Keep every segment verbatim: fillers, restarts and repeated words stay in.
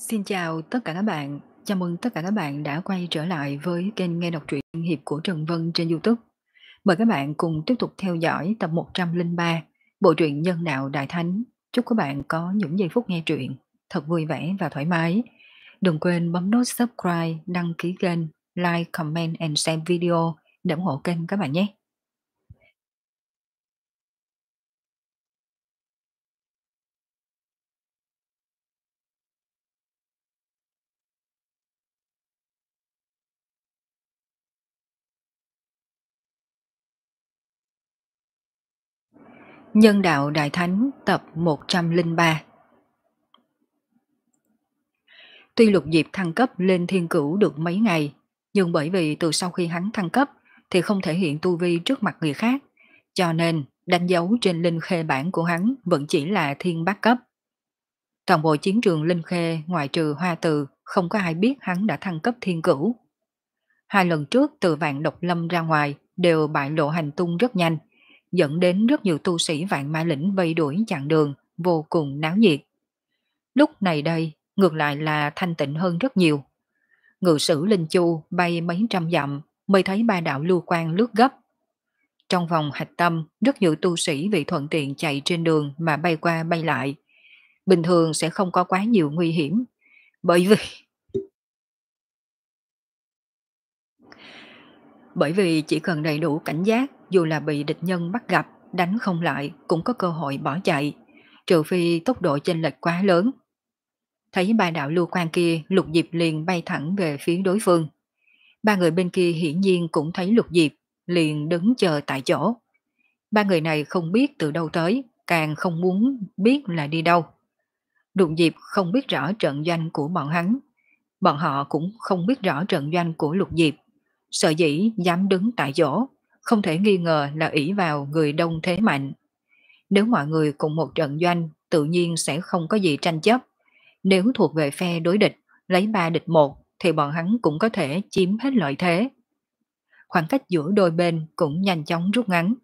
Xin chào tất cả các bạn, chào mừng tất cả các bạn đã quay trở lại với kênh nghe đọc truyện hiệp của Trần Vân trên YouTube. Mời các bạn cùng tiếp tục theo dõi tập một trăm lẻ ba bộ truyện Nhân đạo Đại Thánh. Chúc các bạn có những giây phút nghe truyện thật vui vẻ và thoải mái. Đừng quên bấm nút subscribe, đăng ký kênh, like, comment and share video để ủng hộ kênh các bạn nhé. Nhân đạo Đại Thánh tập một trăm lẻ ba. Tuy Lục Diệp thăng cấp lên thiên cửu được mấy ngày, nhưng bởi vì từ sau khi hắn thăng cấp thì không thể hiện tu vi trước mặt người khác, cho nên đánh dấu trên linh khê bản của hắn vẫn chỉ là thiên bát cấp. Toàn bộ chiến trường linh khê ngoại trừ Hoa Từ không có ai biết hắn đã thăng cấp thiên cửu. Hai lần trước từ Vạn Độc Lâm ra ngoài đều bại lộ hành tung rất nhanh, dẫn đến rất nhiều tu sĩ Vạn Ma Lĩnh vây đuổi chặn đường, vô cùng náo nhiệt. Lúc này đây, ngược lại là thanh tịnh hơn rất nhiều. Ngự sử Linh Chu bay mấy trăm dặm mới thấy ba đạo lưu quang lướt gấp. Trong vòng hạch tâm, rất nhiều tu sĩ vì thuận tiện chạy trên đường mà bay qua bay lại. Bình thường sẽ không có quá nhiều nguy hiểm, bởi vì bởi vì chỉ cần đầy đủ cảnh giác, dù là bị địch nhân bắt gặp, đánh không lại cũng có cơ hội bỏ chạy, trừ phi tốc độ chênh lệch quá lớn. Thấy ba đạo lưu quang kia, Lục Diệp liền bay thẳng về phía đối phương. Ba người bên kia hiển nhiên cũng thấy Lục Diệp, liền đứng chờ tại chỗ. Ba người này không biết từ đâu tới, càng không muốn biết là đi đâu. Lục Diệp không biết rõ trận doanh của bọn hắn. Bọn họ cũng không biết rõ trận doanh của Lục Diệp. Sợ dĩ dám đứng tại chỗ, không thể nghi ngờ là ỷ vào người đông thế mạnh. Nếu mọi người cùng một trận doanh, tự nhiên sẽ không có gì tranh chấp. Nếu thuộc về phe đối địch, lấy ba địch một, thì bọn hắn cũng có thể chiếm hết lợi thế. Khoảng cách giữa đôi bên cũng nhanh chóng rút ngắn.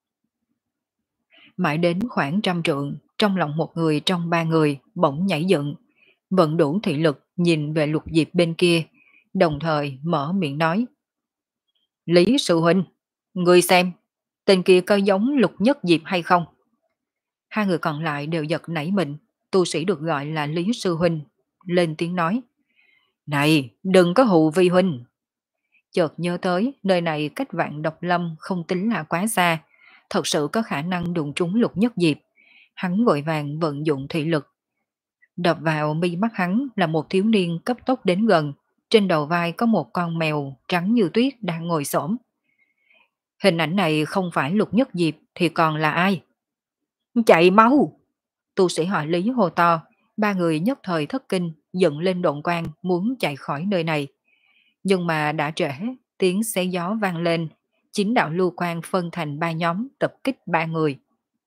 Mãi đến khoảng trăm trượng, trong lòng một người trong ba người bỗng nhảy dựng, vận đủ thị lực nhìn về Lục Diệp bên kia, đồng thời mở miệng nói. Lý Sư Huynh, người xem, tên kia có giống Lục Nhất Diệp hay không? Hai người còn lại đều giật nảy mình, tu sĩ được gọi là Lý Sư Huynh, lên tiếng nói. Này, đừng có hù Vi Huynh. Chợt nhớ tới nơi này cách Vạn Độc Lâm không tính là quá xa, thật sự có khả năng đụng trúng Lục Nhất Diệp. Hắn vội vàng vận dụng thị lực. Đập vào mi mắt hắn là một thiếu niên cấp tốc đến gần, trên đầu vai có một con mèo trắng như tuyết đang ngồi xổm. Hình ảnh này không phải Lục Nhất Diệp thì còn là ai? Chạy mau! Tu sĩ họ Lý hô to, ba người nhất thời thất kinh, dựng lên độn quang muốn chạy khỏi nơi này. Nhưng mà đã trễ, tiếng xé gió vang lên, chín đạo lưu quang phân thành ba nhóm tập kích ba người.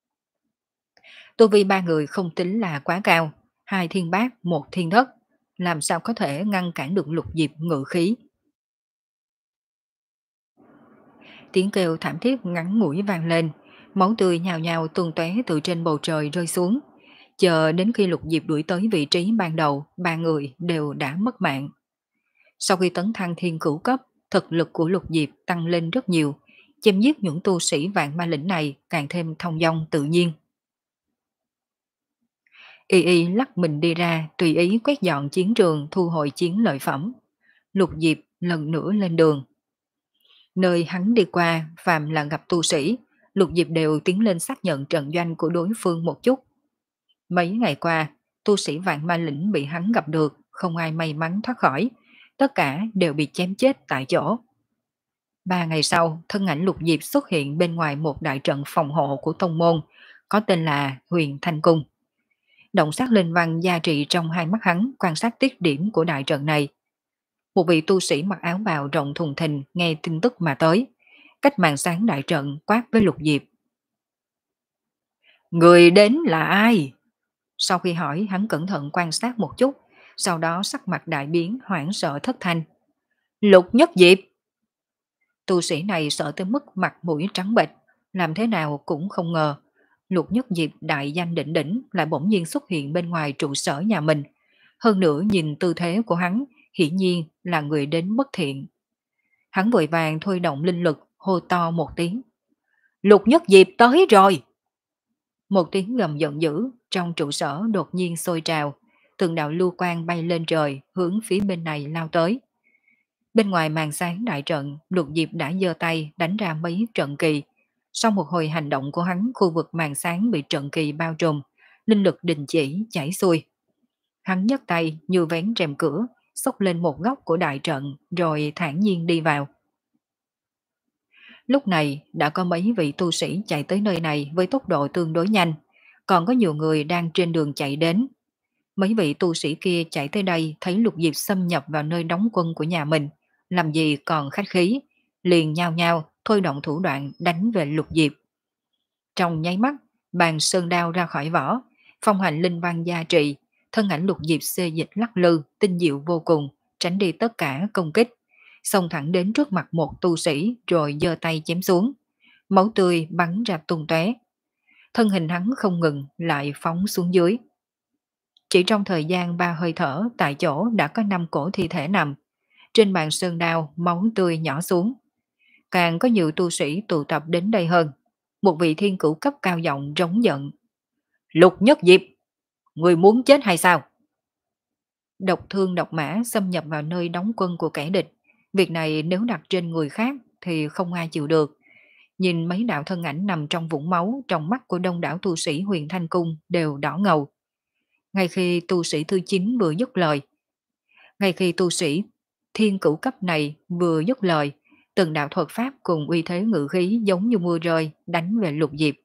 Tu vi ba người không tính là quá cao, hai thiên bát, một thiên thất, làm sao có thể ngăn cản được Lục Diệp ngự khí. Tiếng kêu thảm thiết ngắn ngủi vang lên, máu tươi nhào nhào tuôn tóe từ trên bầu trời rơi xuống. Chờ đến khi Lục Diệp đuổi tới vị trí ban đầu, ba người đều đã mất mạng. Sau khi tấn thăng thiên cửu cấp, thực lực của Lục Diệp tăng lên rất nhiều, chém giết những tu sĩ Vạn Ma Lĩnh này càng thêm thông dong tự nhiên. Y Y lắc mình đi ra, tùy ý quét dọn chiến trường, thu hồi chiến lợi phẩm. Lục Diệp lần nữa lên đường. Nơi hắn đi qua, phàm là gặp tu sĩ, Lục Diệp đều tiến lên xác nhận trận doanh của đối phương một chút. Mấy ngày qua, tu sĩ Vạn Ma Lĩnh bị hắn gặp được, không ai may mắn thoát khỏi, tất cả đều bị chém chết tại chỗ. Ba ngày sau, thân ảnh Lục Diệp xuất hiện bên ngoài một đại trận phòng hộ của tông môn, có tên là Huyền Thanh Cung. Động sát linh văn gia trị trong hai mắt hắn quan sát tiết điểm của đại trận này. Một vị tu sĩ mặc áo bào rộng thùng thình nghe tin tức mà tới, cách màn sáng đại trận quát với Lục Diệp. Người đến là ai? Sau khi hỏi, hắn cẩn thận quan sát một chút, sau đó sắc mặt đại biến, hoảng sợ thất thanh. Lục Nhất Diệp! Tu sĩ này sợ tới mức mặt mũi trắng bệch, làm thế nào cũng không ngờ. Lục Nhất Diệp đại danh đỉnh đỉnh lại bỗng nhiên xuất hiện bên ngoài trụ sở nhà mình. Hơn nữa nhìn tư thế của hắn, hiển nhiên là người đến bất thiện. Hắn vội vàng thôi động linh lực, hô to một tiếng. Lục Nhất Diệp tới rồi! Một tiếng gầm giận dữ, trong trụ sở đột nhiên sôi trào, từng đạo lưu quang bay lên trời, hướng phía bên này lao tới. Bên ngoài màn sáng đại trận, Lục Diệp đã giơ tay đánh ra mấy trận kỳ. Sau một hồi hành động của hắn, khu vực màn sáng bị trận kỳ bao trùm, linh lực đình chỉ chảy xuôi. Hắn nhấc tay như vén rèm cửa, xốc lên một góc của đại trận rồi thản nhiên đi vào. Lúc này đã có mấy vị tu sĩ chạy tới nơi này với tốc độ tương đối nhanh, còn có nhiều người đang trên đường chạy đến. Mấy vị tu sĩ kia chạy tới đây thấy Lục Diệp xâm nhập vào nơi đóng quân của nhà mình, làm gì còn khách khí, liền nhao nhao thôi động thủ đoạn đánh về Lục Diệp. Trong nháy mắt, bàn sơn đao ra khỏi vỏ, phong hành linh văn gia trị, thân ảnh Lục Diệp xê dịch lắc lư, tinh diệu vô cùng, tránh đi tất cả công kích, xông thẳng đến trước mặt một tu sĩ rồi giơ tay chém xuống. Máu tươi bắn ra tung tóe. Thân hình hắn không ngừng lại phóng xuống dưới. Chỉ trong thời gian ba hơi thở, tại chỗ đã có năm cổ thi thể nằm. Trên bàn sơn đao, máu tươi nhỏ xuống. Càng có nhiều tu sĩ tụ tập đến đây hơn. Một vị thiên cửu cấp cao giọng rống giận. Lục Nhất Diệp, người muốn chết hay sao? Độc thương độc mã xâm nhập vào nơi đóng quân của kẻ địch. Việc này nếu đặt trên người khác thì không ai chịu được. Nhìn mấy đạo thân ảnh nằm trong vũng máu, trong mắt của đông đảo tu sĩ Huyền Thanh Cung đều đỏ ngầu. Ngay khi tu sĩ thứ chín vừa dứt lời, ngay khi tu sĩ thiên cửu cấp này vừa dứt lời, từng đạo thuật pháp cùng uy thế ngự khí giống như mưa rơi đánh về Lục Diệp.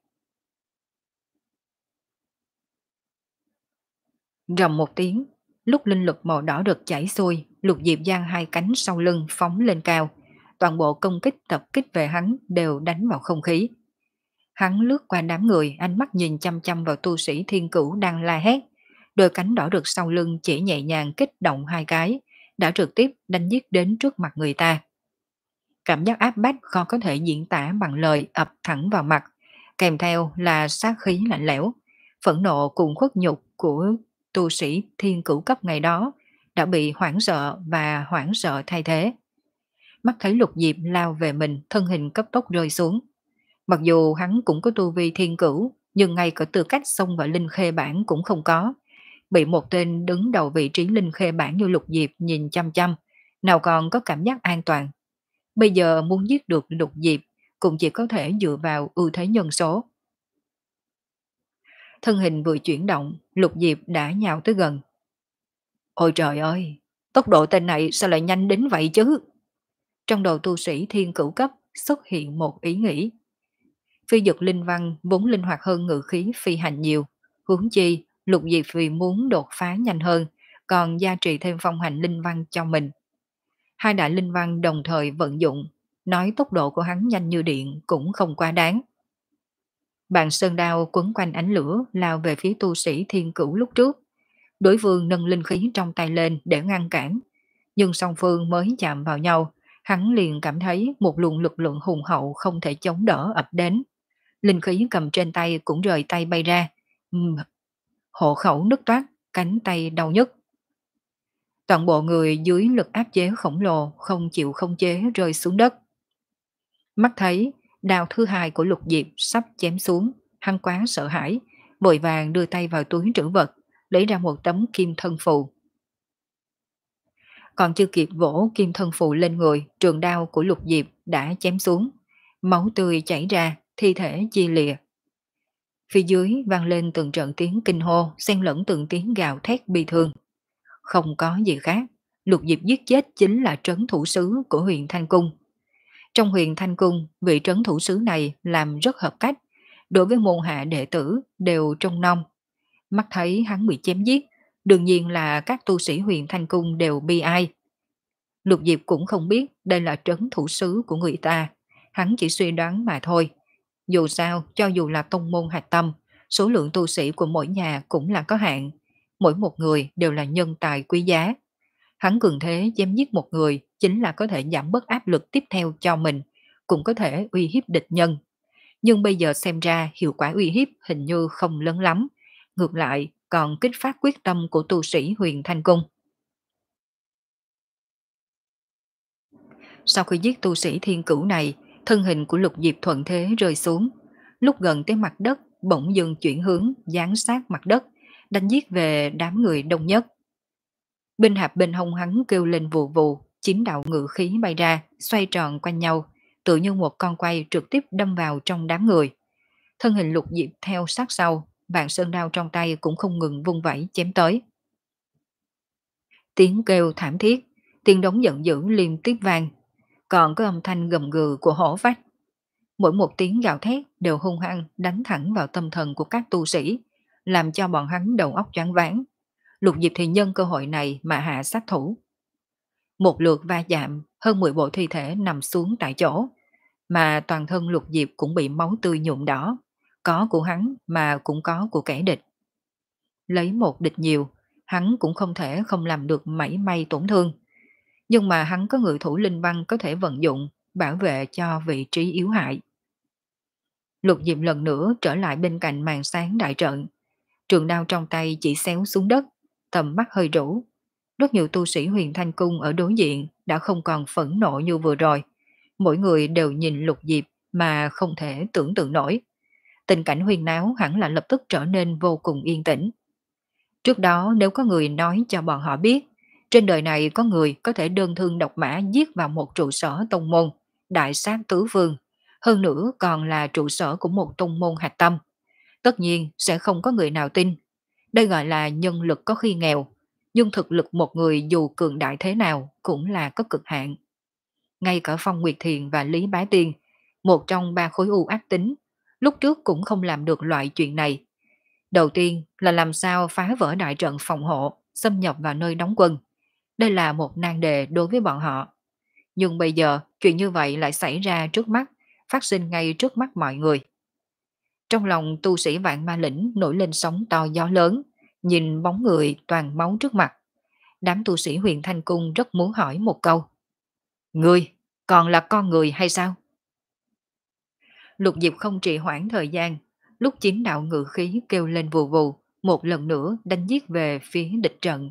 Rầm một tiếng, lúc linh lực màu đỏ được chảy xuôi, Lục Diệp giang hai cánh sau lưng phóng lên cao, toàn bộ công kích tập kích về hắn đều đánh vào không khí. Hắn lướt qua đám người, ánh mắt nhìn chăm chăm vào tu sĩ thiên cửu đang la hét. Đôi cánh đỏ rực sau lưng chỉ nhẹ nhàng kích động hai cái, đã trực tiếp đánh giết đến trước mặt người ta. Cảm giác áp bách khó có thể diễn tả bằng lời ập thẳng vào mặt, kèm theo là sát khí lạnh lẽo, phẫn nộ cùng khuất nhục của tu sĩ thiên cửu cấp ngày đó đã bị hoảng sợ và hoảng sợ thay thế. Mắt thấy Lục Diệp lao về mình, thân hình cấp tốc rơi xuống. Mặc dù hắn cũng có tu vi thiên cửu, nhưng ngay cả tư cách xông vào linh khê bản cũng không có. Bị một tên đứng đầu vị trí linh khê bản như Lục Diệp nhìn chăm chăm, nào còn có cảm giác an toàn. Bây giờ muốn giết được Lục Diệp cũng chỉ có thể dựa vào ưu thế nhân số. Thân hình vừa chuyển động, Lục Diệp đã nhào tới gần. Ôi trời ơi, tốc độ tên này sao lại nhanh đến vậy chứ? Trong đầu tu sĩ thiên cửu cấp xuất hiện một ý nghĩ. Phi dực linh văn vốn linh hoạt hơn ngự khí phi hành nhiều, huống chi Lục Diệp vì muốn đột phá nhanh hơn, còn gia trì thêm phong hành linh văn cho mình. Hai đại linh văn đồng thời vận dụng, nói tốc độ của hắn nhanh như điện cũng không quá đáng. Bàn sơn đao quấn quanh ánh lửa lao về phía tu sĩ thiên cửu lúc trước. Đối phương nâng linh khí trong tay lên để ngăn cản, nhưng song phương mới chạm vào nhau, hắn liền cảm thấy một luồng lực lượng hùng hậu không thể chống đỡ ập đến. Linh khí cầm trên tay cũng rời tay bay ra. Uhm, hộ khẩu nứt toát, cánh tay đau nhức. Toàn bộ người dưới lực áp chế khổng lồ không chịu không chế rơi xuống đất. Mắt thấy đao thứ hai của Lục Diệp sắp chém xuống, hắn quá sợ hãi, vội vàng đưa tay vào túi trữ vật, lấy ra một tấm kim thân phù. Còn chưa kịp vỗ kim thân phù lên người, trường đao của Lục Diệp đã chém xuống, máu tươi chảy ra, thi thể chia lìa. Phía dưới vang lên từng trận tiếng kinh hô, xen lẫn từng tiếng gào thét bi thương. Không có gì khác, Lục Diệp giết chết chính là trấn thủ sứ của Huyền Thanh Cung. Trong Huyền Thanh Cung, vị trấn thủ sứ này làm rất hợp cách, đối với môn hạ đệ tử đều trông nom. Mắt thấy hắn bị chém giết, đương nhiên là các tu sĩ Huyền Thanh Cung đều bi ai. Lục Diệp cũng không biết đây là trấn thủ sứ của người ta, hắn chỉ suy đoán mà thôi. Dù sao, cho dù là tông môn hạch tâm, số lượng tu sĩ của mỗi nhà cũng là có hạn, mỗi một người đều là nhân tài quý giá. Hắn cường thế chém giết một người chính là có thể giảm bớt áp lực tiếp theo cho mình, cũng có thể uy hiếp địch nhân. Nhưng bây giờ xem ra hiệu quả uy hiếp hình như không lớn lắm, ngược lại còn kích phát quyết tâm của tu sĩ Huyền Thanh Cung. Sau khi giết tu sĩ thiên cửu này, thân hình của Lục Diệp thuận thế rơi xuống. Lúc gần tới mặt đất, bỗng dưng chuyển hướng, dán sát mặt đất, đánh giết về đám người đông nhất. Binh hạp bên hông hắn kêu lên vù vù, chín đạo ngự khí bay ra, xoay tròn quanh nhau, tự như một con quay trực tiếp đâm vào trong đám người. Thân hình Lục Diệp theo sát sau, vạn sơn đao trong tay cũng không ngừng vung vẩy chém tới. Tiếng kêu thảm thiết, tiếng đống giận dữ liên tiếp vang, còn có âm thanh gầm gừ của hổ phách. Mỗi một tiếng gào thét đều hung hăng đánh thẳng vào tâm thần của các tu sĩ, làm cho bọn hắn đầu óc choáng váng. Lục Diệp thì nhân cơ hội này mà hạ sát thủ. Một lượt va chạm, hơn mười bộ thi thể nằm xuống tại chỗ, mà toàn thân Lục Diệp cũng bị máu tươi nhuộm đỏ, có của hắn mà cũng có của kẻ địch. Lấy một địch nhiều, hắn cũng không thể không làm được mảy may tổn thương. Nhưng mà hắn có người thủ linh văn có thể vận dụng, bảo vệ cho vị trí yếu hại. Lục Diệp lần nữa trở lại bên cạnh màn sáng đại trận. Trường đao trong tay chỉ xéo xuống đất, tầm mắt hơi rũ. Rất nhiều tu sĩ Huyền Thanh Cung ở đối diện đã không còn phẫn nộ như vừa rồi. Mỗi người đều nhìn Lục Diệp mà không thể tưởng tượng nổi. Tình cảnh huyền náo hẳn là lập tức trở nên vô cùng yên tĩnh. Trước đó nếu có người nói cho bọn họ biết, trên đời này có người có thể đơn thương độc mã giết vào một trụ sở tông môn, đại sát tứ phương, hơn nữa còn là trụ sở của một tông môn hạch tâm. Tất nhiên sẽ không có người nào tin. Đây gọi là nhân lực có khi nghèo, nhưng thực lực một người dù cường đại thế nào cũng là có cực hạn. Ngay cả Phong Nguyệt Thiền và Lý Bá Tiên, một trong ba khối u ác tính, lúc trước cũng không làm được loại chuyện này. Đầu tiên là làm sao phá vỡ đại trận phòng hộ, xâm nhập vào nơi đóng quân. Đây là một nan đề đối với bọn họ. Nhưng bây giờ chuyện như vậy lại xảy ra trước mắt, phát sinh ngay trước mắt mọi người. Trong lòng tu sĩ Vạn Ma Lĩnh nổi lên sóng to gió lớn, nhìn bóng người toàn máu trước mặt. Đám tu sĩ Huyền Thanh Cung rất muốn hỏi một câu. Ngươi, còn là con người hay sao? Lục Diệp không trì hoãn thời gian, lúc chín đạo ngự khí kêu lên vù vù, một lần nữa đánh giết về phía địch trận.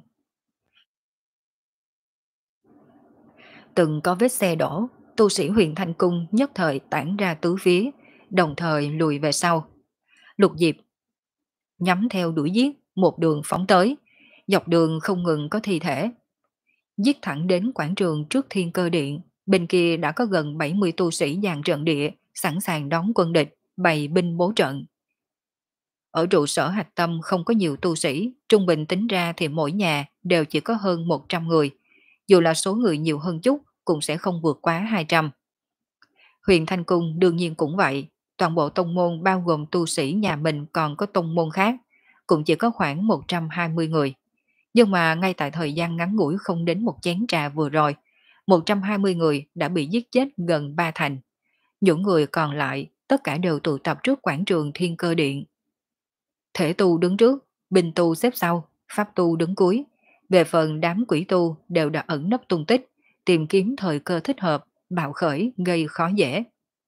Từng có vết xe đổ, tu sĩ Huyền Thanh Cung nhất thời tản ra tứ phía, đồng thời lùi về sau. Lục Diệp nhắm theo đuổi giết, một đường phóng tới, dọc đường không ngừng có thi thể. Giết thẳng đến quảng trường trước Thiên Cơ Điện, bên kia đã có gần bảy mươi tu sĩ dàn trận địa, sẵn sàng đón quân địch, bày binh bố trận. Ở trụ sở hạch tâm không có nhiều tu sĩ, trung bình tính ra thì mỗi nhà đều chỉ có hơn một trăm người. Dù là số người nhiều hơn chút, cũng sẽ không vượt quá hai trăm. Huyền Thanh Cung đương nhiên cũng vậy, toàn bộ tông môn bao gồm tu sĩ nhà mình còn có tông môn khác, cũng chỉ có khoảng một trăm hai mươi người. Nhưng mà ngay tại thời gian ngắn ngủi không đến một chén trà vừa rồi, một trăm hai mươi người đã bị giết chết gần ba thành. Những người còn lại tất cả đều tụ tập trước quảng trường Thiên Cơ Điện. Thể tu đứng trước, binh tu xếp sau, pháp tu đứng cuối. Về phần đám quỷ tu đều đã ẩn nấp tung tích, tìm kiếm thời cơ thích hợp, bạo khởi gây khó dễ.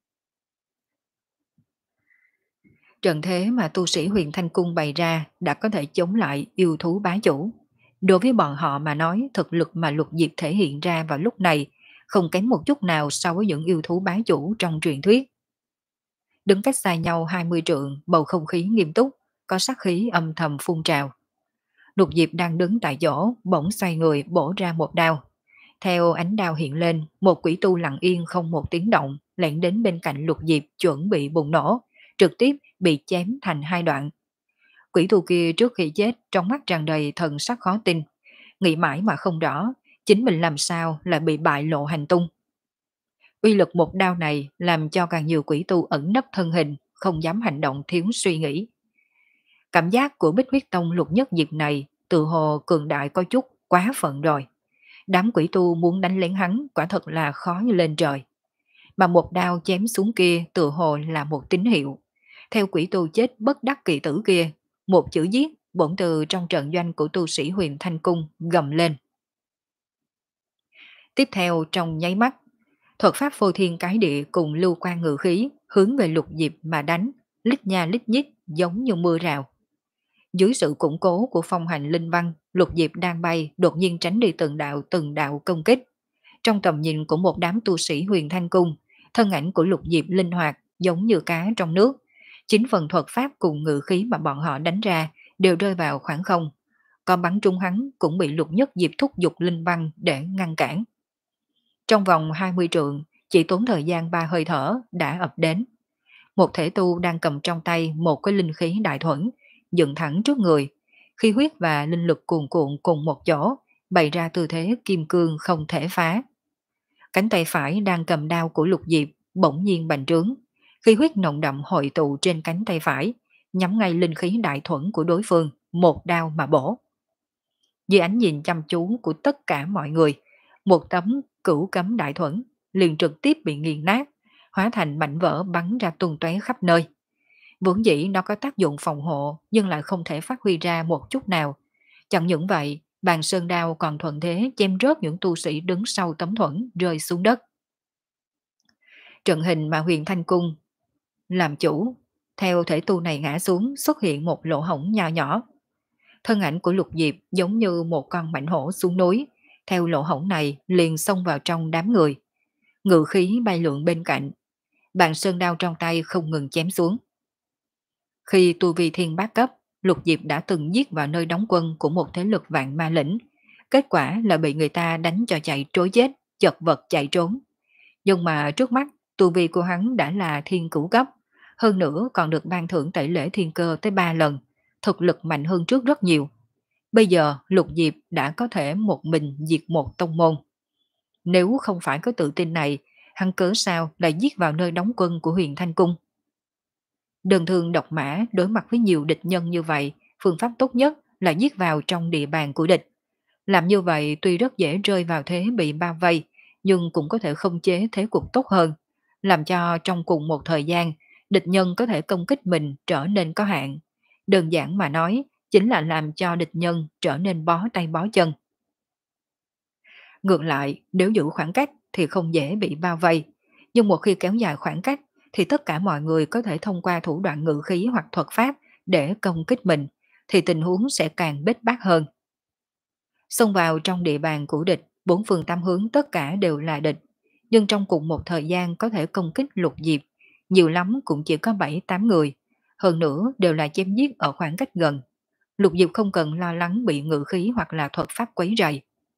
Trận thế mà tu sĩ Huyền Thanh Cung bày ra đã có thể chống lại yêu thú bá chủ. Đối với bọn họ mà nói, thực lực mà Lục Diệp thể hiện ra vào lúc này không kém một chút nào so với những yêu thú bá chủ trong truyền thuyết. Đứng cách xa nhau hai mươi trượng, bầu không khí nghiêm túc, có sát khí âm thầm phun trào. Lục Diệp đang đứng tại chỗ, bỗng xoay người bổ ra một đao. Theo ánh đao hiện lên, một quỷ tu lặng yên không một tiếng động, lẻn đến bên cạnh Lục Diệp chuẩn bị bùng nổ, trực tiếp bị chém thành hai đoạn. Quỷ tu kia trước khi chết trong mắt tràn đầy thần sắc khó tin, nghĩ mãi mà không rõ, chính mình làm sao lại bị bại lộ hành tung. Uy lực một đao này làm cho càng nhiều quỷ tu ẩn nấp thân hình, không dám hành động thiếu suy nghĩ. Cảm giác của Bích Huyết Tông Lục Nhất Diệp này tự hồ cường đại có chút quá phận rồi. Đám quỷ tu muốn đánh lén hắn quả thật là khó như lên trời. Mà một đao chém xuống kia tự hồ là một tín hiệu. Theo quỷ tu chết bất đắc kỳ tử kia, một chữ giết bỗng từ trong trận doanh của tu sĩ Huyền Thanh Cung gầm lên. Tiếp theo trong nháy mắt, thuật pháp phô thiên cái địa cùng lưu quan ngự khí hướng về Lục Diệp mà đánh, lít nha lít nhít giống như mưa rào. Dưới sự củng cố của phong hành linh văn, Lục Diệp đang bay đột nhiên tránh đi từng đạo từng đạo công kích. Trong tầm nhìn của một đám tu sĩ Huyền Thanh Cung, thân ảnh của Lục Diệp linh hoạt giống như cá trong nước. Chính phần thuật pháp cùng ngự khí mà bọn họ đánh ra đều rơi vào khoảng không. Còn bắn trúng hắn cũng bị Lục Nhất Diệp thúc giục linh văn để ngăn cản. Trong vòng hai mươi trượng, chỉ tốn thời gian ba hơi thở đã ập đến. Một thể tu đang cầm trong tay một cái linh khí đại thuẫn, dựng thẳng trước người. Khí huyết và linh lực cuồn cuộn cùng một chỗ, bày ra tư thế kim cương không thể phá. Cánh tay phải đang cầm đao của Lục Diệp bỗng nhiên bành trướng. Khí huyết nồng đậm hội tụ trên cánh tay phải, nhắm ngay linh khí đại thuẫn của đối phương, một đao mà bổ. Dưới ánh nhìn chăm chú của tất cả mọi người, một tấm cửu cấm đại thuẫn liền trực tiếp bị nghiền nát, hóa thành mảnh vỡ bắn ra tung tóe khắp nơi. Vốn dĩ nó có tác dụng phòng hộ nhưng lại không thể phát huy ra một chút nào. Chẳng những vậy, bàn sơn đao còn thuận thế chém rớt những tu sĩ đứng sau tấm thuẫn rơi xuống đất. Trận hình mà Huyền Thanh Cung làm chủ, theo thể tu này ngã xuống xuất hiện một lỗ hổng nho nhỏ. Thân ảnh của Lục Diệp giống như một con mãnh hổ xuống núi, theo lỗ hổng này liền xông vào trong đám người. Ngự khí bay lượn bên cạnh, bàn sơn đao trong tay không ngừng chém xuống. Khi tu vi thiên bát cấp, Lục Diệp đã từng giết vào nơi đóng quân của một thế lực vạn ma lĩnh. Kết quả là bị người ta đánh cho chạy trối chết, chật vật chạy trốn. Nhưng mà trước mắt, tu vi của hắn đã là thiên cửu cấp, hơn nữa còn được ban thưởng tẩy lễ thiên cơ tới ba lần, thực lực mạnh hơn trước rất nhiều. Bây giờ Lục Diệp đã có thể một mình diệt một tông môn. Nếu không phải có tự tin này, hắn cớ sao lại giết vào nơi đóng quân của Huyền Thanh Cung? Đơn thương độc mã đối mặt với nhiều địch nhân như vậy, phương pháp tốt nhất là giết vào trong địa bàn của địch. Làm như vậy tuy rất dễ rơi vào thế bị bao vây, nhưng cũng có thể không chế thế cục tốt hơn, làm cho trong cùng một thời gian, địch nhân có thể công kích mình trở nên có hạn. Đơn giản mà nói, chính là làm cho địch nhân trở nên bó tay bó chân. Ngược lại, nếu giữ khoảng cách thì không dễ bị bao vây, nhưng một khi kéo dài khoảng cách thì tất cả mọi người có thể thông qua thủ đoạn ngự khí hoặc thuật pháp để công kích mình, thì tình huống sẽ càng bết bát hơn. Xông vào trong địa bàn của địch, bốn phương tám hướng tất cả đều là địch, nhưng trong cùng một thời gian có thể công kích Lục Diệp, nhiều lắm cũng chỉ có bảy tám người, hơn nữa đều là chém giết ở khoảng cách gần. Lục Diệp không cần lo lắng bị ngự khí hoặc là thuật pháp quấy rầy.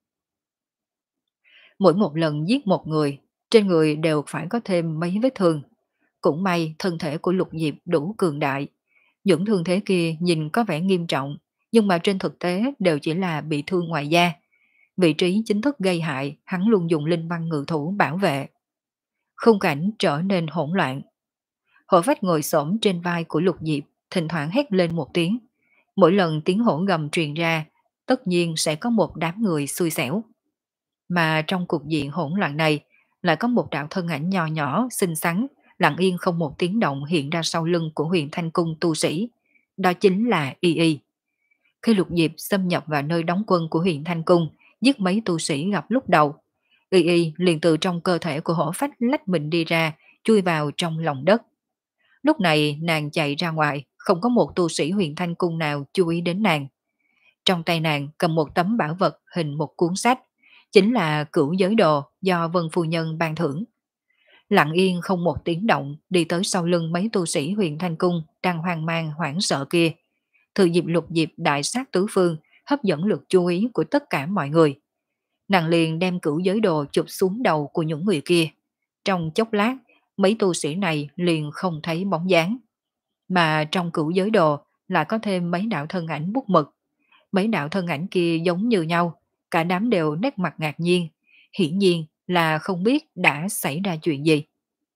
Mỗi một lần giết một người, trên người đều phải có thêm mấy vết thương. Cũng may thân thể của Lục Diệp đủ cường đại. Những thương thế kia nhìn có vẻ nghiêm trọng, nhưng mà trên thực tế đều chỉ là bị thương ngoài da. Vị trí chính thức gây hại, hắn luôn dùng linh văn ngự thủ bảo vệ. Khung cảnh trở nên hỗn loạn. Hổ phách ngồi xổm trên vai của Lục Diệp, thỉnh thoảng hét lên một tiếng. Mỗi lần tiếng hổ gầm truyền ra, tất nhiên sẽ có một đám người xui xẻo. Mà trong cục diện hỗn loạn này, lại có một đạo thân ảnh nhỏ nhỏ, xinh xắn, lặng yên không một tiếng động hiện ra sau lưng của Huyền Thanh Cung tu sĩ. Đó chính là Y Y. Khi Lục Diệp xâm nhập vào nơi đóng quân của Huyền Thanh Cung, giết mấy tu sĩ gặp lúc đầu, Y Y liền từ trong cơ thể của hổ phách lách mình đi ra, chui vào trong lòng đất. Lúc này nàng chạy ra ngoài, không có một tu sĩ Huyền Thanh Cung nào chú ý đến nàng. Trong tay nàng cầm một tấm bảo vật hình một cuốn sách, chính là Cửu Giới Đồ do Vân Phu Nhân ban thưởng. Lặng yên không một tiếng động đi tới sau lưng mấy tu sĩ Huyền Thanh Cung đang hoang mang hoảng sợ kia. Thừa dịp Lục Diệp đại sát tứ phương, hấp dẫn lực chú ý của tất cả mọi người. Nàng liền đem Cửu Giới Đồ chụp xuống đầu của những người kia. Trong chốc lát, mấy tu sĩ này liền không thấy bóng dáng. Mà trong Cửu Giới Đồ lại có thêm mấy đạo thân ảnh bút mực. Mấy đạo thân ảnh kia giống như nhau, cả đám đều nét mặt ngạc nhiên, hiển nhiên là không biết đã xảy ra chuyện gì.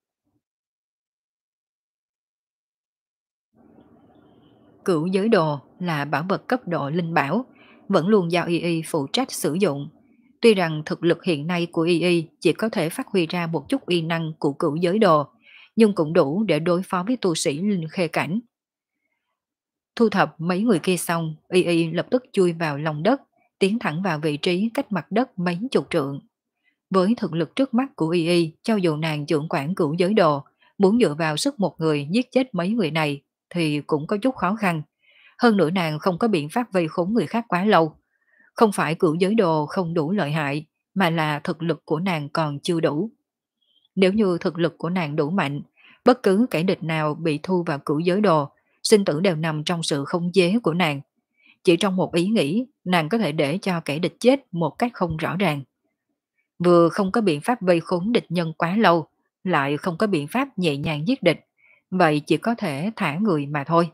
Cửu Giới Đồ là bảo vật cấp độ linh bảo, vẫn luôn giao Y Y phụ trách sử dụng. Tuy rằng thực lực hiện nay của Y Y chỉ có thể phát huy ra một chút uy năng của Cửu Giới Đồ, nhưng cũng đủ để đối phó với tu sĩ linh khê cảnh. Thu thập mấy người kia xong, Y Y lập tức chui vào lòng đất, tiến thẳng vào vị trí cách mặt đất mấy chục trượng. Với thực lực trước mắt của Y Y, cho dù nàng trưởng quản Cửu Giới Đồ, muốn dựa vào sức một người giết chết mấy người này thì cũng có chút khó khăn. Hơn nữa nàng không có biện pháp vây khốn người khác quá lâu. Không phải cửu giới đồ không đủ lợi hại, mà là thực lực của nàng còn chưa đủ. Nếu như thực lực của nàng đủ mạnh, bất cứ kẻ địch nào bị thu vào cửu giới đồ, sinh tử đều nằm trong sự khống chế của nàng. Chỉ trong một ý nghĩ, nàng có thể để cho kẻ địch chết một cách không rõ ràng. Vừa không có biện pháp vây khốn địch nhân quá lâu, lại không có biện pháp nhẹ nhàng giết địch, vậy chỉ có thể thả người mà thôi.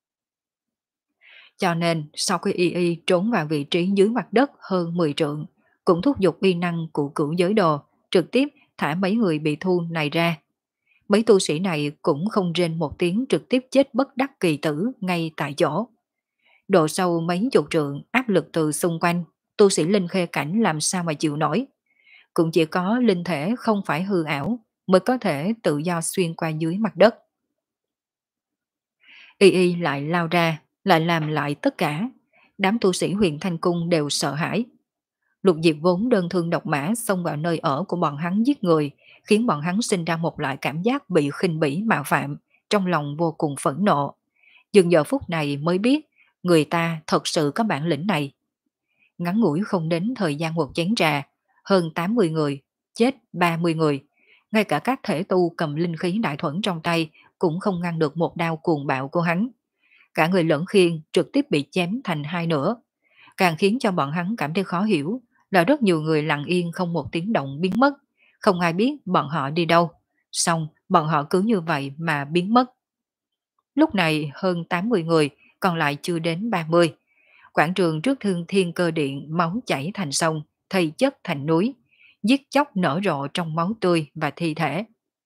Cho nên, sau khi Y Y trốn vào vị trí dưới mặt đất hơn mười trượng, cũng thúc giục uy năng của cửu giới đồ, trực tiếp thả mấy người bị thu này ra. Mấy tu sĩ này cũng không rên một tiếng, trực tiếp chết bất đắc kỳ tử ngay tại chỗ. Độ sâu mấy chục trượng, áp lực từ xung quanh, tu sĩ linh khê cảnh làm sao mà chịu nổi. Cũng chỉ có linh thể không phải hư ảo mới có thể tự do xuyên qua dưới mặt đất. Y Y lại lao ra, lại làm lại tất cả. Đám tu sĩ huyền thanh cung đều sợ hãi. Lục Diệp vốn đơn thương độc mã xông vào nơi ở của bọn hắn giết người, khiến bọn hắn sinh ra một loại cảm giác bị khinh bỉ mạo phạm, trong lòng vô cùng phẫn nộ. Nhưng giờ phút này mới biết, người ta thật sự có bản lĩnh này. Ngắn ngủi không đến thời gian một chén trà, hơn tám mươi người, chết ba mươi người. Ngay cả các thể tu cầm linh khí đại thuẫn trong tay cũng không ngăn được một đao cuồng bạo của hắn. Cả người lẫn khiên trực tiếp bị chém thành hai nửa. Càng khiến cho bọn hắn cảm thấy khó hiểu là rất nhiều người lặng yên không một tiếng động biến mất. Không ai biết bọn họ đi đâu. Xong bọn họ cứ như vậy mà biến mất. Lúc này hơn tám mươi người, còn lại chưa đến ba mươi. Quảng trường trước thương thiên cơ điện máu chảy thành sông, thây chất thành núi. Giết chóc nở rộ trong máu tươi và thi thể.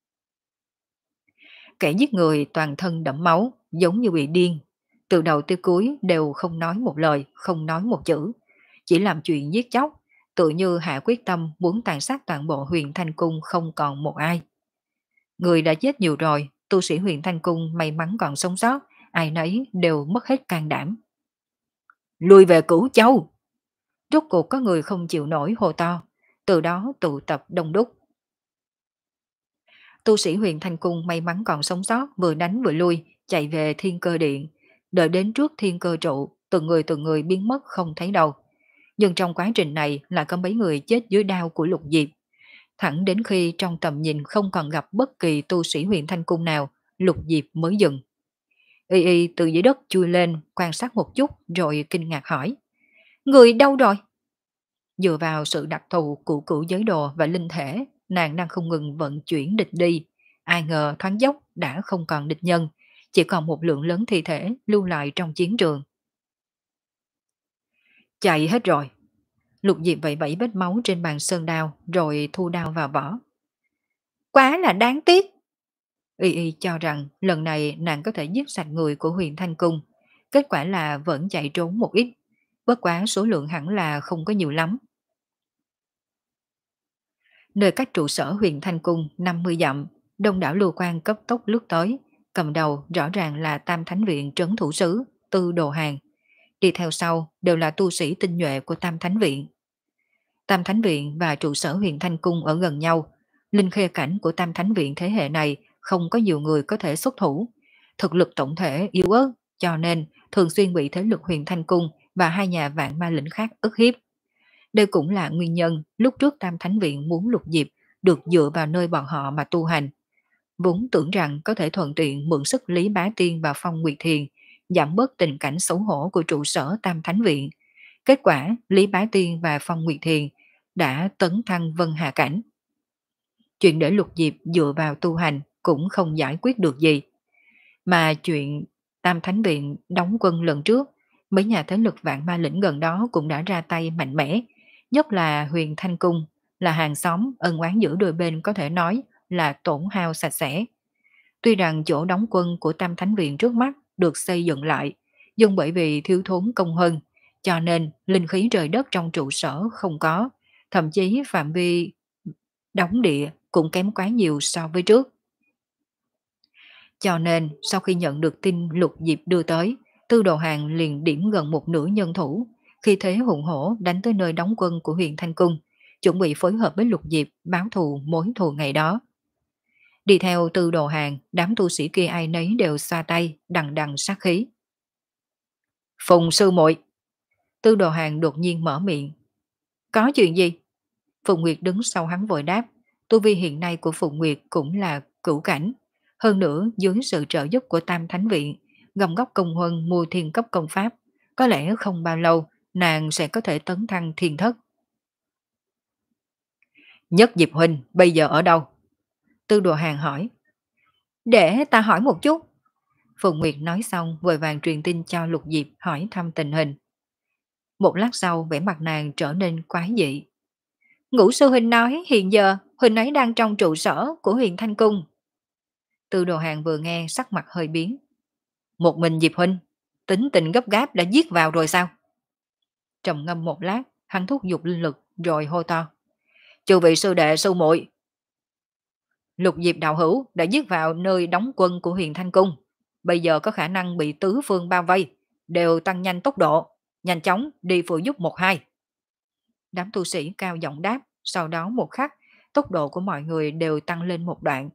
Kẻ giết người toàn thân đẫm máu, giống như bị điên. Từ đầu tới cuối đều không nói một lời, không nói một chữ. Chỉ làm chuyện giết chóc, tự như hạ quyết tâm muốn tàn sát toàn bộ huyền thanh cung không còn một ai. Người đã chết nhiều rồi, tu sĩ huyền thanh cung may mắn còn sống sót, ai nấy đều mất hết can đảm. Lùi về Cửu Châu! Rốt cuộc có người không chịu nổi hô to, từ đó tụ tập đông đúc. Tu sĩ huyền thanh cung may mắn còn sống sót vừa đánh vừa lui, chạy về thiên cơ điện. Đợi đến trước thiên cơ trụ, từng người từng người biến mất không thấy đâu. Nhưng trong quá trình này lại có mấy người chết dưới đao của Lục Diệp. Thẳng đến khi trong tầm nhìn không còn gặp bất kỳ tu sĩ huyền thanh cung nào, Lục Diệp mới dừng. Y Y từ dưới đất chui lên, quan sát một chút rồi kinh ngạc hỏi. Người đâu rồi? Dựa vào sự đặc thù của cửu giới đồ và linh thể, nàng đang không ngừng vận chuyển địch đi. Ai ngờ thoáng dốc đã không còn địch nhân, chỉ còn một lượng lớn thi thể lưu lại trong chiến trường. Chạy hết rồi. Lục Diệp vẫy vẫy vết máu trên bàn sơn đao rồi thu đao vào vỏ. Quá là đáng tiếc. Y Y cho rằng lần này nàng có thể giết sạch người của huyền thanh cung. Kết quả là vẫn chạy trốn một ít. Bất quá số lượng hẳn là không có nhiều lắm. Nơi cách trụ sở huyền thanh cung năm mươi dặm, đông đảo lưu quan cấp tốc lướt tới. Cầm đầu rõ ràng là Tam Thánh Viện trấn thủ sứ, Tư Đồ Hàng. Đi theo sau đều là tu sĩ tinh nhuệ của Tam Thánh Viện. Tam Thánh Viện và trụ sở huyền thanh cung ở gần nhau. Linh khê cảnh của Tam Thánh Viện thế hệ này không có nhiều người có thể xuất thủ. Thực lực tổng thể yếu ớt, cho nên thường xuyên bị thế lực huyền thanh cung và hai nhà vạn ma lĩnh khác ức hiếp. Đây cũng là nguyên nhân lúc trước Tam Thánh Viện muốn Lục Diệp được dựa vào nơi bọn họ mà tu hành. Vốn tưởng rằng có thể thuận tiện mượn sức Lý Bá Tiên và Phong Nguyệt Thiền, giảm bớt tình cảnh xấu hổ của trụ sở Tam Thánh Viện. Kết quả Lý Bá Tiên và Phong Nguyệt Thiền đã tấn thăng Vân Hà Cảnh. Chuyện để Lục Diệp dựa vào tu hành cũng không giải quyết được gì. Mà chuyện Tam Thánh Viện đóng quân lần trước, mấy nhà thế lực vạn ma lĩnh gần đó cũng đã ra tay mạnh mẽ, nhất là Huyền Thanh Cung, là hàng xóm, ân oán giữa đôi bên có thể nói là tổn hao sạch sẽ. Tuy rằng chỗ đóng quân của Tam Thánh Viện trước mắt được xây dựng lại, nhưng bởi vì thiếu thốn công hơn, cho nên linh khí trời đất trong trụ sở không có, thậm chí phạm vi đóng địa cũng kém quá nhiều so với trước. Cho nên sau khi nhận được tin Lục Diệp đưa tới, Tư Đồ Hàng liền điểm gần một nửa nhân thủ, khi thế hùng hổ đánh tới nơi đóng quân của huyện Thanh Cung, chuẩn bị phối hợp với Lục Diệp báo thù mối thù ngày đó. Đi theo Tư Đồ Hàng, đám tu sĩ kia ai nấy đều xoa tay, đằng đằng sát khí. Phùng sư muội. Tư đồ hàng đột nhiên mở miệng. Có chuyện gì? Phùng Nguyệt đứng sau hắn vội đáp. Tu vi hiện nay của Phùng Nguyệt cũng là cửu cảnh. Hơn nữa dưới sự trợ giúp của Tam Thánh Viện, gom góp công huân mua thiên cấp công pháp, có lẽ không bao lâu nàng sẽ có thể tấn thăng thiên thất. Nhất Diệp Huynh bây giờ ở đâu? Tư đồ hàng hỏi. Để ta hỏi một chút. Phùng Nguyệt nói xong vội vàng truyền tin cho Lục Diệp hỏi thăm tình hình. Một lát sau vẻ mặt nàng trở nên quái dị. Ngũ sư huynh nói hiện giờ huynh ấy đang trong trụ sở của Huyền Thanh Cung. Tư đồ hàng vừa nghe sắc mặt hơi biến. Một mình Diệp huynh, tính tình gấp gáp đã giết vào rồi sao? Trầm ngâm một lát, hắn thúc giục linh lực rồi hô to. Chư vị sư đệ sư muội, Lục Diệp đạo hữu đã giết vào nơi đóng quân của Huyền Thanh Cung. Bây giờ có khả năng bị tứ phương bao vây, đều tăng nhanh tốc độ, nhanh chóng đi phụ giúp một hai. Đám tu sĩ cao giọng đáp, sau đó một khắc, tốc độ của mọi người đều tăng lên một đoạn.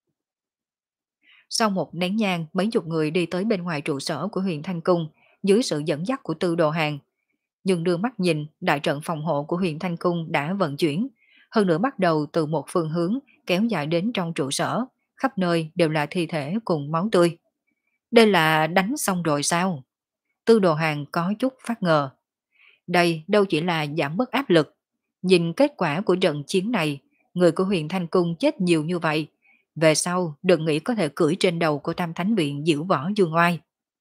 Sau một nén nhang, mấy chục người đi tới bên ngoài trụ sở của Huyền Thanh Cung, dưới sự dẫn dắt của Tư Đồ Hàng. Nhưng đưa mắt nhìn, đại trận phòng hộ của Huyền Thanh Cung đã vận chuyển, hơn nữa bắt đầu từ một phương hướng kéo dài đến trong trụ sở, khắp nơi đều là thi thể cùng máu tươi. Đây là đánh xong rồi sao? Tư Đồ Hàng có chút phát ngờ. Đây đâu chỉ là giảm bớt áp lực. Nhìn kết quả của trận chiến này, người của Huyền Thanh Cung chết nhiều như vậy. Về sau, đừng nghĩ có thể cưỡi trên đầu của Tam Thánh Viện diễu võ dương oai.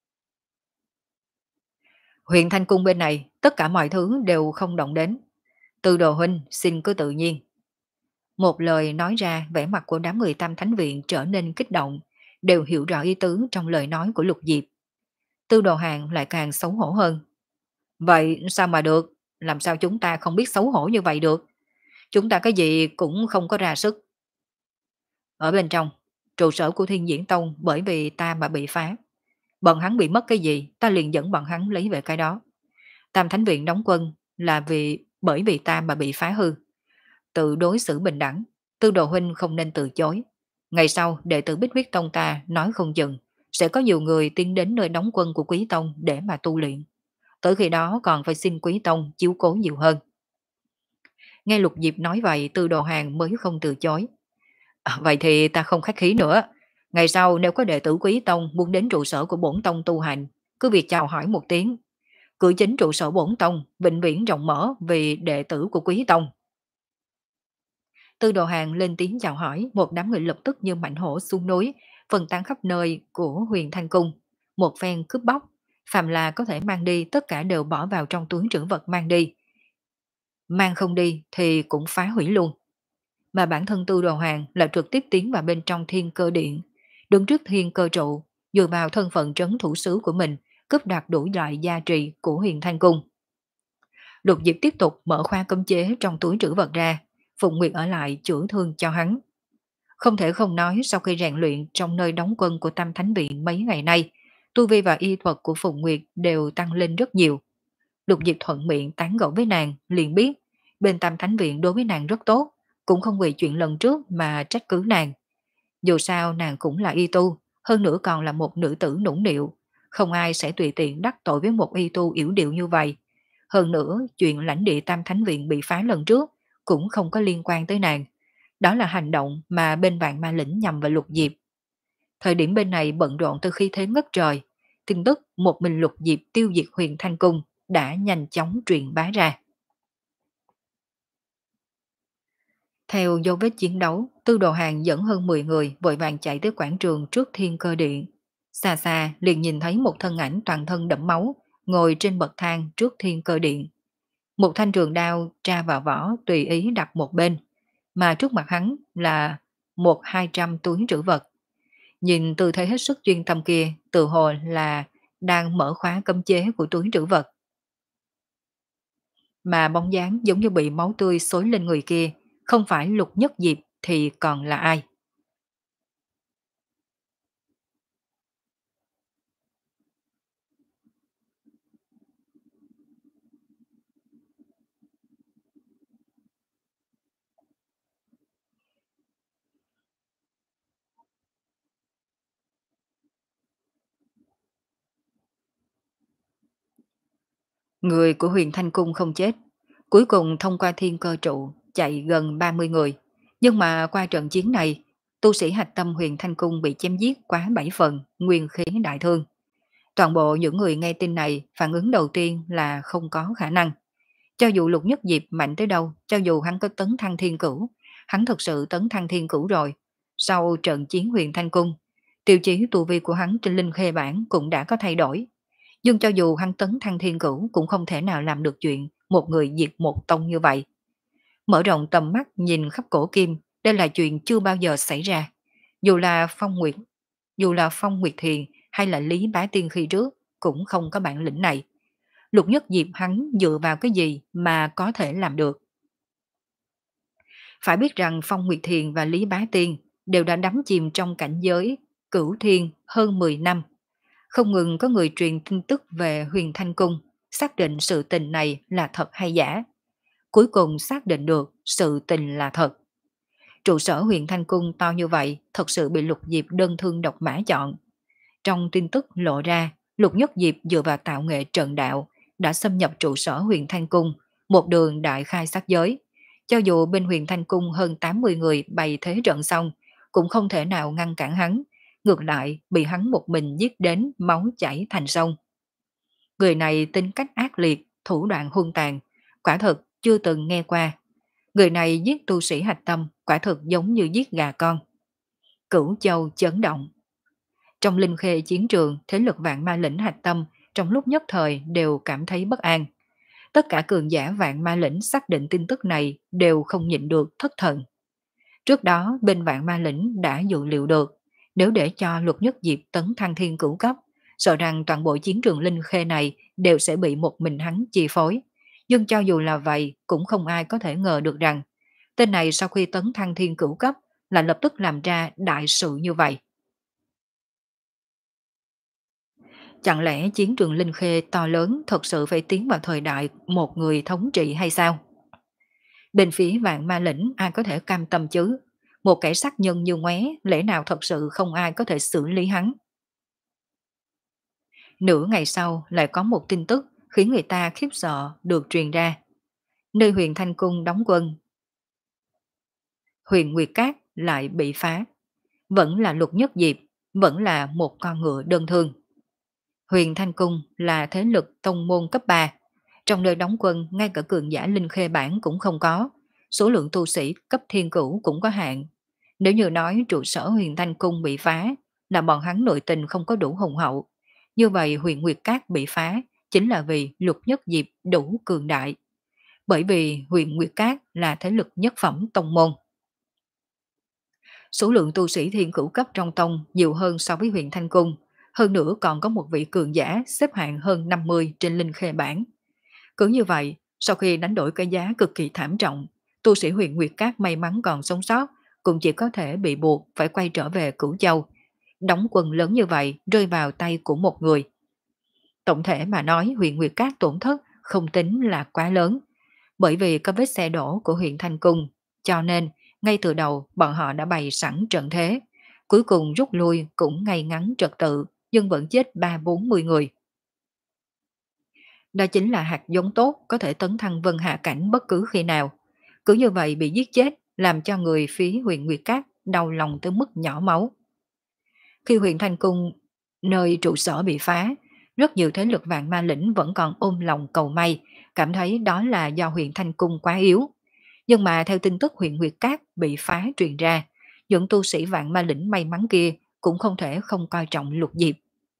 Huyền Thanh Cung bên này, tất cả mọi thứ đều không động đến. Từ đồ huynh, xin cứ tự nhiên. Một lời nói ra, vẻ mặt của đám người Tam Thánh Viện trở nên kích động, đều hiểu rõ ý tứ trong lời nói của Lục Diệp. Tư đồ hàng lại càng xấu hổ hơn. Vậy sao mà được? Làm sao chúng ta không biết xấu hổ như vậy được? Chúng ta cái gì cũng không có ra sức. Ở bên trong, trụ sở của Thiên Diễn Tông bởi vì ta mà bị phá. Bọn hắn bị mất cái gì, ta liền dẫn bọn hắn lấy về cái đó. Tam Thánh Viện đóng quân là vì bởi vì ta mà bị phá hư. Tự đối xử bình đẳng, Tư Đồ huynh không nên từ chối. Ngày sau, đệ tử Bích Huyết Tông ta nói không chừng, sẽ có nhiều người tiến đến nơi đóng quân của Quý Tông để mà tu luyện. Tới khi đó còn phải xin Quý Tông chiếu cố nhiều hơn. Nghe Lục Diệp nói vậy, Tư Đồ Hàng mới không từ chối. À, vậy thì ta không khách khí nữa. Ngày sau nếu có đệ tử Quý Tông muốn đến trụ sở của bổn tông tu hành, cứ việc chào hỏi một tiếng. Cửa chính trụ sở bổn tông vĩnh viễn rộng mở vì đệ tử của Quý Tông. Tư Đồ Hàng lên tiếng chào hỏi, một đám người lập tức như mảnh hổ xuống núi, phân tán khắp nơi của Huyền Thanh Cung. Một phen cướp bóc, phàm là có thể mang đi tất cả đều bỏ vào trong túi trữ vật mang đi. Mang không đi thì cũng phá hủy luôn. Mà bản thân Tư Đồ Hàng là trực tiếp tiến vào bên trong thiên cơ điện, đứng trước thiên cơ trụ, dựa vào thân phận trấn thủ sứ của mình, cướp đoạt đủ loại gia trì của Huyền Thanh Cung. Lục Diệp tiếp tục mở khoa cấm chế trong túi trữ vật ra, Phụng Nguyệt ở lại chữa thương cho hắn. Không thể không nói sau khi rèn luyện trong nơi đóng quân của Tam Thánh Viện mấy ngày nay, tu vi và y thuật của Phụng Nguyệt đều tăng lên rất nhiều. Lục Diệp thuận miệng tán gẫu với nàng, liền biết bên Tam Thánh Viện đối với nàng rất tốt, cũng không vì chuyện lần trước mà trách cứ nàng. Dù sao nàng cũng là y tu, hơn nữa còn là một nữ tử nũng nịu, không ai sẽ tùy tiện đắc tội với một y tu yểu điệu như vậy. Hơn nữa, chuyện lãnh địa Tam Thánh Viện bị phá lần trước cũng không có liên quan tới nàng. Đó là hành động mà bên Vạn Ma Lĩnh nhằm vào Lục Diệp. Thời điểm bên này bận rộn từ khi thế ngất trời, tin tức một mình Lục Diệp tiêu diệt Huyền Thanh Cung đã nhanh chóng truyền bá ra. Theo dấu vết chiến đấu, Tư Đồ Hàng dẫn hơn mười người vội vàng chạy tới quảng trường trước Thiên Cơ Điện. Xa xa liền nhìn thấy một thân ảnh toàn thân đẫm máu, ngồi trên bậc thang trước Thiên Cơ Điện. Một thanh trường đao tra vào vỏ tùy ý đặt một bên, mà trước mặt hắn là một hai trăm túi trữ vật. Nhìn tư thế hết sức chuyên tâm kia, tự hồ là đang mở khóa cấm chế của túi trữ vật. Mà bóng dáng giống như bị máu tươi xối lên người kia, không phải Lục Nhất Diệp thì còn là ai? Người của Huyền Thanh Cung không chết, cuối cùng thông qua thiên cơ trụ chạy gần ba mươi người. Nhưng mà qua trận chiến này, tu sĩ hạch tâm Huyền Thanh Cung bị chém giết quá bảy phần, nguyên khí đại thương. Toàn bộ những người nghe tin này phản ứng đầu tiên là không có khả năng. Cho dù Lục Nhất Diệp mạnh tới đâu, cho dù hắn có tấn thăng thiên cửu, hắn thực sự tấn thăng thiên cửu rồi. Sau trận chiến Huyền Thanh Cung, tiêu chí tu vi của hắn trên linh khê bản cũng đã có thay đổi. Nhưng cho dù hắn tấn thăng thiên cửu cũng không thể nào làm được chuyện một người diệt một tông như vậy. Mở rộng tầm mắt nhìn khắp cổ kim, đây là chuyện chưa bao giờ xảy ra. Dù là Phong Nguyệt, dù là Phong Nguyệt Thiền hay là Lý Bá Tiên khi trước cũng không có bản lĩnh này. Lục Nhất Diệp hắn dựa vào cái gì mà có thể làm được? Phải biết rằng Phong Nguyệt Thiền và Lý Bá Tiên đều đã đắm chìm trong cảnh giới cửu thiên hơn mười năm. Không ngừng có người truyền tin tức về Huyền Thanh Cung, xác định sự tình này là thật hay giả. Cuối cùng xác định được sự tình là thật. Trụ sở Huyền Thanh Cung to như vậy thật sự bị Lục Diệp đơn thương độc mã chọn. Trong tin tức lộ ra, Lục Nhất Diệp dựa vào tạo nghệ trận đạo đã xâm nhập trụ sở Huyền Thanh Cung, một đường đại khai sát giới. Cho dù bên Huyền Thanh Cung hơn tám mươi người bày thế trận xong, cũng không thể nào ngăn cản hắn, ngược lại bị hắn một mình giết đến máu chảy thành sông. Người này tính cách ác liệt, thủ đoạn hung tàn, quả thực chưa từng nghe qua. Người này giết tu sĩ hạch tâm, quả thực giống như giết gà con. Cửu Châu chấn động. Trong linh khê chiến trường, thế lực vạn ma lĩnh hạch tâm trong lúc nhất thời đều cảm thấy bất an. Tất cả cường giả vạn ma lĩnh xác định tin tức này đều không nhịn được thất thần. Trước đó bên vạn ma lĩnh đã dự liệu được, nếu để cho Lục Nhất Diệp tấn thăng thiên cửu cấp, sợ rằng toàn bộ chiến trường linh khê này đều sẽ bị một mình hắn chi phối. Nhưng cho dù là vậy, cũng không ai có thể ngờ được rằng, tên này sau khi tấn thăng thiên cửu cấp là lập tức làm ra đại sự như vậy. Chẳng lẽ chiến trường linh khê to lớn thật sự phải tiến vào thời đại một người thống trị hay sao? Bên phía vạn ma lĩnh ai có thể cam tâm chứ? Một kẻ sát nhân như ngoé, lẽ nào thật sự không ai có thể xử lý hắn? Nửa ngày sau lại có một tin tức khiến người ta khiếp sợ được truyền ra. Nơi Huyền Thanh Cung đóng quân, Huyền Nguyệt Cát lại bị phá. Vẫn là Lục Nhất Diệp, vẫn là một con ngựa đơn thương. Huyền Thanh Cung là thế lực tông môn cấp ba. Trong nơi đóng quân, ngay cả cường giả linh khê bản cũng không có. Số lượng tu sĩ cấp thiên cửu cũng có hạn. Nếu như nói trụ sở Huyền Thanh Cung bị phá, là bọn hắn nội tình không có đủ hùng hậu. Như vậy Huyền Nguyệt Cát bị phá, chính là vì Lục Nhất Diệp đủ cường đại. Bởi vì Huyền Nguyệt Cát là thế lực nhất phẩm tông môn. Số lượng tu sĩ thiên cửu cấp trong tông nhiều hơn so với Huyền Thanh Cung. Hơn nữa còn có một vị cường giả xếp hạng hơn năm mươi trên linh khê bản. Cứ như vậy, sau khi đánh đổi cái giá cực kỳ thảm trọng, tu sĩ Huyền Nguyệt Cát may mắn còn sống sót, cũng chỉ có thể bị buộc phải quay trở về Cửu Châu. Đóng quân lớn như vậy rơi vào tay của một người. Tổng thể mà nói Huyền Nguyệt Cát tổn thất không tính là quá lớn, bởi vì có vết xe đổ của huyện Thanh Cung, cho nên ngay từ đầu bọn họ đã bày sẵn trận thế. Cuối cùng rút lui cũng ngay ngắn trật tự, nhưng vẫn chết ba bốn mươi người. Đó chính là hạt giống tốt có thể tấn thăng vân hạ cảnh bất cứ khi nào. Cứ như vậy bị giết chết, làm cho người phía huyện Nguyệt Cát đau lòng tới mức nhỏ máu. Khi huyện Thanh Cung, nơi trụ sở bị phá, rất nhiều thế lực vạn ma lĩnh vẫn còn ôm lòng cầu may, cảm thấy đó là do huyện Thanh Cung quá yếu. Nhưng mà theo tin tức huyện Nguyệt Cát bị phá truyền ra, những tu sĩ vạn ma lĩnh may mắn kia cũng không thể không coi trọng Lục Diệp.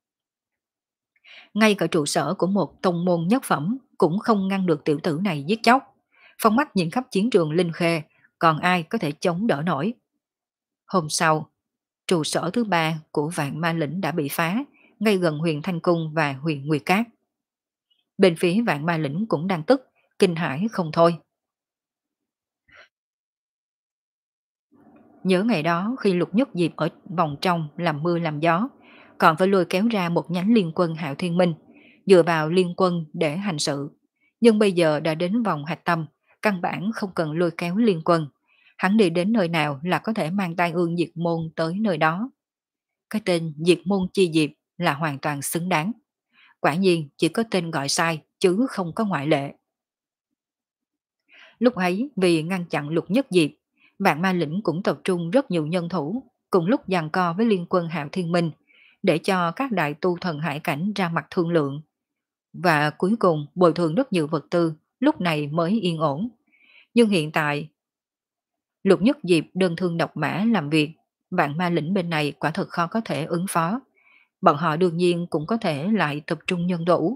Ngay cả trụ sở của một tông môn nhất phẩm cũng không ngăn được tiểu tử này giết chóc. Phong mắt nhìn khắp chiến trường Linh Khê, còn ai có thể chống đỡ nổi. Hôm sau, trụ sở thứ ba của vạn ma lĩnh đã bị phá, ngay gần huyền Thanh Cung và huyền Nguyệt Cát. Bên phía vạn ma lĩnh cũng đang tức, kinh hãi không thôi. Nhớ ngày đó khi Lục Nhất Diệp ở vòng trong làm mưa làm gió, còn phải lôi kéo ra một nhánh liên quân Hạo Thiên Minh, dựa vào liên quân để hành sự. Nhưng bây giờ đã đến vòng hạch tâm, căn bản không cần lôi kéo liên quân. Hắn đi đến nơi nào là có thể mang tai ương diệt môn tới nơi đó. Cái tên diệt môn chi diệp là hoàn toàn xứng đáng. Quả nhiên chỉ có tên gọi sai, chứ không có ngoại lệ. Lúc ấy vì ngăn chặn Lục Nhất Diệp, Vạn Ma Lĩnh cũng tập trung rất nhiều nhân thủ, cùng lúc giằng co với liên quân Hạo Thiên Minh, để cho các đại tu thần hải cảnh ra mặt thương lượng. Và cuối cùng bồi thường rất nhiều vật tư, lúc này mới yên ổn. Nhưng hiện tại, Lục Nhất Diệp đơn thương độc mã làm việc, Vạn Ma Lĩnh bên này quả thật khó có thể ứng phó. Bọn họ đương nhiên cũng có thể lại tập trung nhân đủ.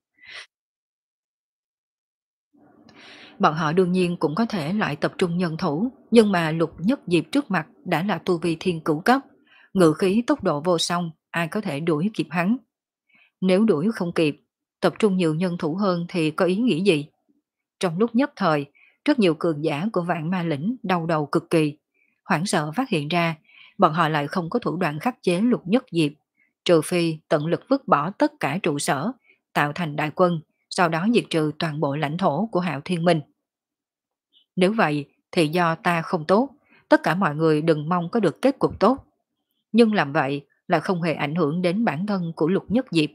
Bọn họ đương nhiên cũng có thể lại tập trung nhân thủ, nhưng mà Lục Nhất Diệp trước mặt đã là tu vi thiên cửu cấp, ngự khí tốc độ vô song, ai có thể đuổi kịp hắn. Nếu đuổi không kịp, tập trung nhiều nhân thủ hơn thì có ý nghĩa gì? Trong lúc nhất thời, rất nhiều cường giả của Vạn Ma Lĩnh đau đầu cực kỳ, hoảng sợ phát hiện ra, bọn họ lại không có thủ đoạn khắc chế Lục Nhất Diệp, trừ phi tận lực vứt bỏ tất cả trụ sở, tạo thành đại quân, sau đó diệt trừ toàn bộ lãnh thổ của Hạo Thiên Minh. Nếu vậy thì do ta không tốt, tất cả mọi người đừng mong có được kết cục tốt. Nhưng làm vậy là không hề ảnh hưởng đến bản thân của Lục Nhất Diệp.